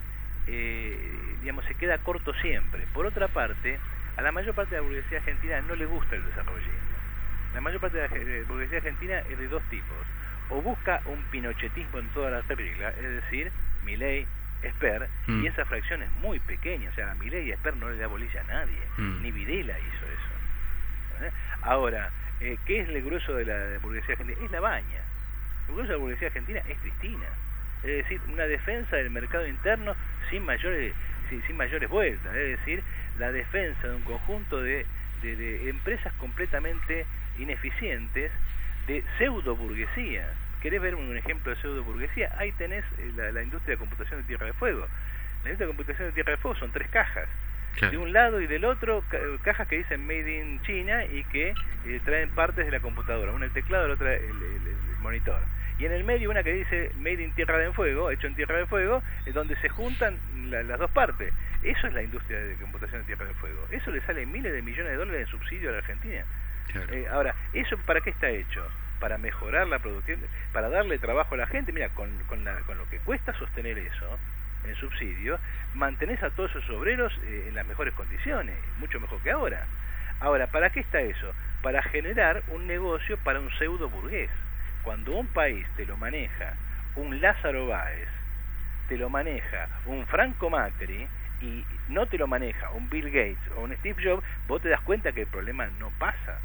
Eh, digamos, se queda corto siempre. Por otra parte, a la mayor parte de la burguesía argentina no le gusta el desarrollismo. La mayor parte de la burguesía argentina es de dos tipos. O busca un pinochetismo en todas las reglas, es decir, Milei, Esper, mm. y esa fracción es muy pequeña. O sea, a Milei y Esper no le da bolilla a nadie. Mm. Ni Videla hizo eso. ¿Eh? Ahora, eh, ¿qué es el grueso de la, de la burguesía argentina? Es la baña. El grueso de la burguesía argentina es Cristina. Es decir, una defensa del mercado interno sin mayores sin, sin mayores vueltas, es decir, la defensa de un conjunto de, de, de empresas completamente ineficientes, de pseudo burguesía. ¿Querés ver un ejemplo de pseudo burguesía? Ahí tenés la, la industria de computación de Tierra de Fuego. La industria de computación de Tierra de Fuego son tres cajas. Claro. De un lado y del otro, ca cajas que dicen Made in China y que eh, traen partes de la computadora. Una el teclado, la otra el, el, el monitor. Y en el medio una que dice Made in Tierra del Fuego, hecho en Tierra del Fuego, es donde se juntan la, las dos partes. Eso es la industria de computación de Tierra del Fuego. Eso le sale miles de millones de dólares de subsidio a la Argentina. Claro. Eh, ahora, ¿eso para qué está hecho? Para mejorar la productividad, para darle trabajo a la gente. Mira, con, con, la, con lo que cuesta sostener eso en subsidio, mantenés a todos esos obreros eh, en las mejores condiciones, mucho mejor que ahora. Ahora, ¿para qué está eso? Para generar un negocio para un pseudo burgués. Cuando un país te lo maneja un Lázaro Báez, te lo maneja un Franco Macri y no te lo maneja un Bill Gates o un Steve Jobs, vos te das cuenta que el problema no pasa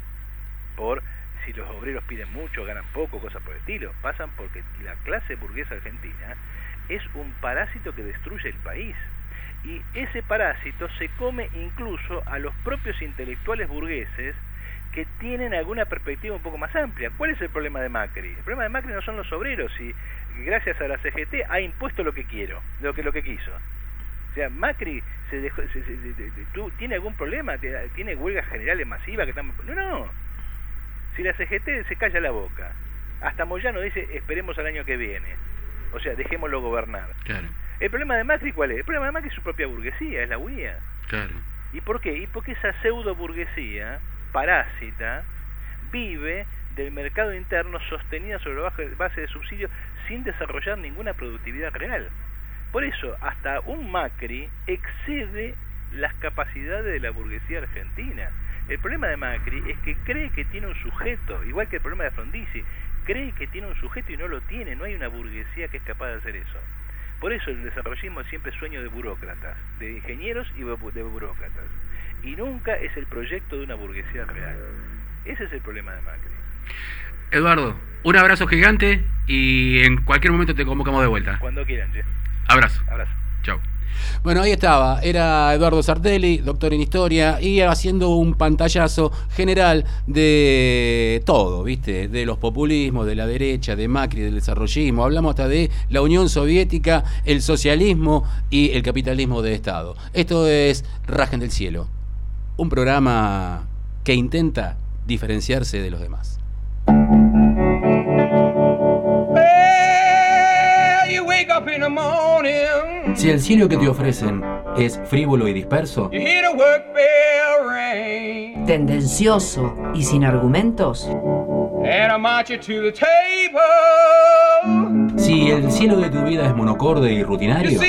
por si los obreros piden mucho, ganan poco, cosas por el estilo. Pasan porque la clase burguesa argentina es un parásito que destruye el país. Y ese parásito se come incluso a los propios intelectuales burgueses que tienen alguna perspectiva un poco más amplia. ¿Cuál es el problema de Macri? El problema de Macri no son los obreros, y gracias a la C G T ha impuesto lo que quiero, lo que lo que quiso. O sea, Macri se dejó, se, se, se, se, ¿tú, ¿tiene algún problema? ¿Tiene huelgas generales masivas que están? No, no. Si la C G T se calla la boca, hasta Moyano dice esperemos al año que viene. O sea, dejémoslo gobernar. Claro. ¿El problema de Macri cuál es? El problema de Macri es su propia burguesía, es la U I A. Claro. ¿Y por qué? Y porque esa pseudo burguesía parásita vive del mercado interno sostenida sobre la base de subsidios sin desarrollar ninguna productividad real. Por eso, hasta un Macri excede las capacidades de la burguesía argentina. El problema de Macri es que cree que tiene un sujeto, igual que el problema de Frondizi, cree que tiene un sujeto y no lo tiene. No hay una burguesía que es capaz de hacer eso. Por eso el desarrollismo es siempre sueño de burócratas, de ingenieros y de burócratas. Y nunca es el proyecto de una burguesía real. Ese es el problema de Macri. Eduardo, un abrazo gigante y en cualquier momento te convocamos de vuelta. Cuando quieran, che. Abrazo. Abrazo. Chau. Bueno, ahí estaba, era Eduardo Sardelli, doctor en historia, y haciendo un pantallazo general de todo, ¿viste? De los populismos, de la derecha, de Macri, del desarrollismo. Hablamos hasta de la Unión Soviética, el socialismo y el capitalismo de Estado. Esto es Rajen del Cielo, un programa que intenta diferenciarse de los demás. Si el cielo que te ofrecen es frívolo y disperso, tendencioso y sin argumentos, si el cielo de tu vida es monocorde y rutinario,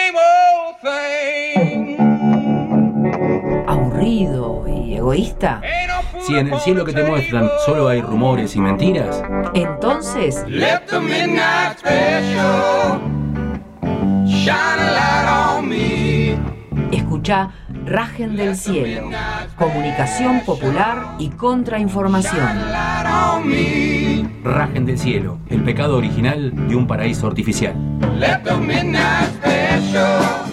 aburrido y egoísta, si en el cielo que te muestran solo hay rumores y mentiras, entonces Let the midnight special shine a light on me. escuchá Rajen del Cielo, comunicación popular y contrainformación. Rajen del Cielo, el pecado original de un paraíso artificial. Let the midnight special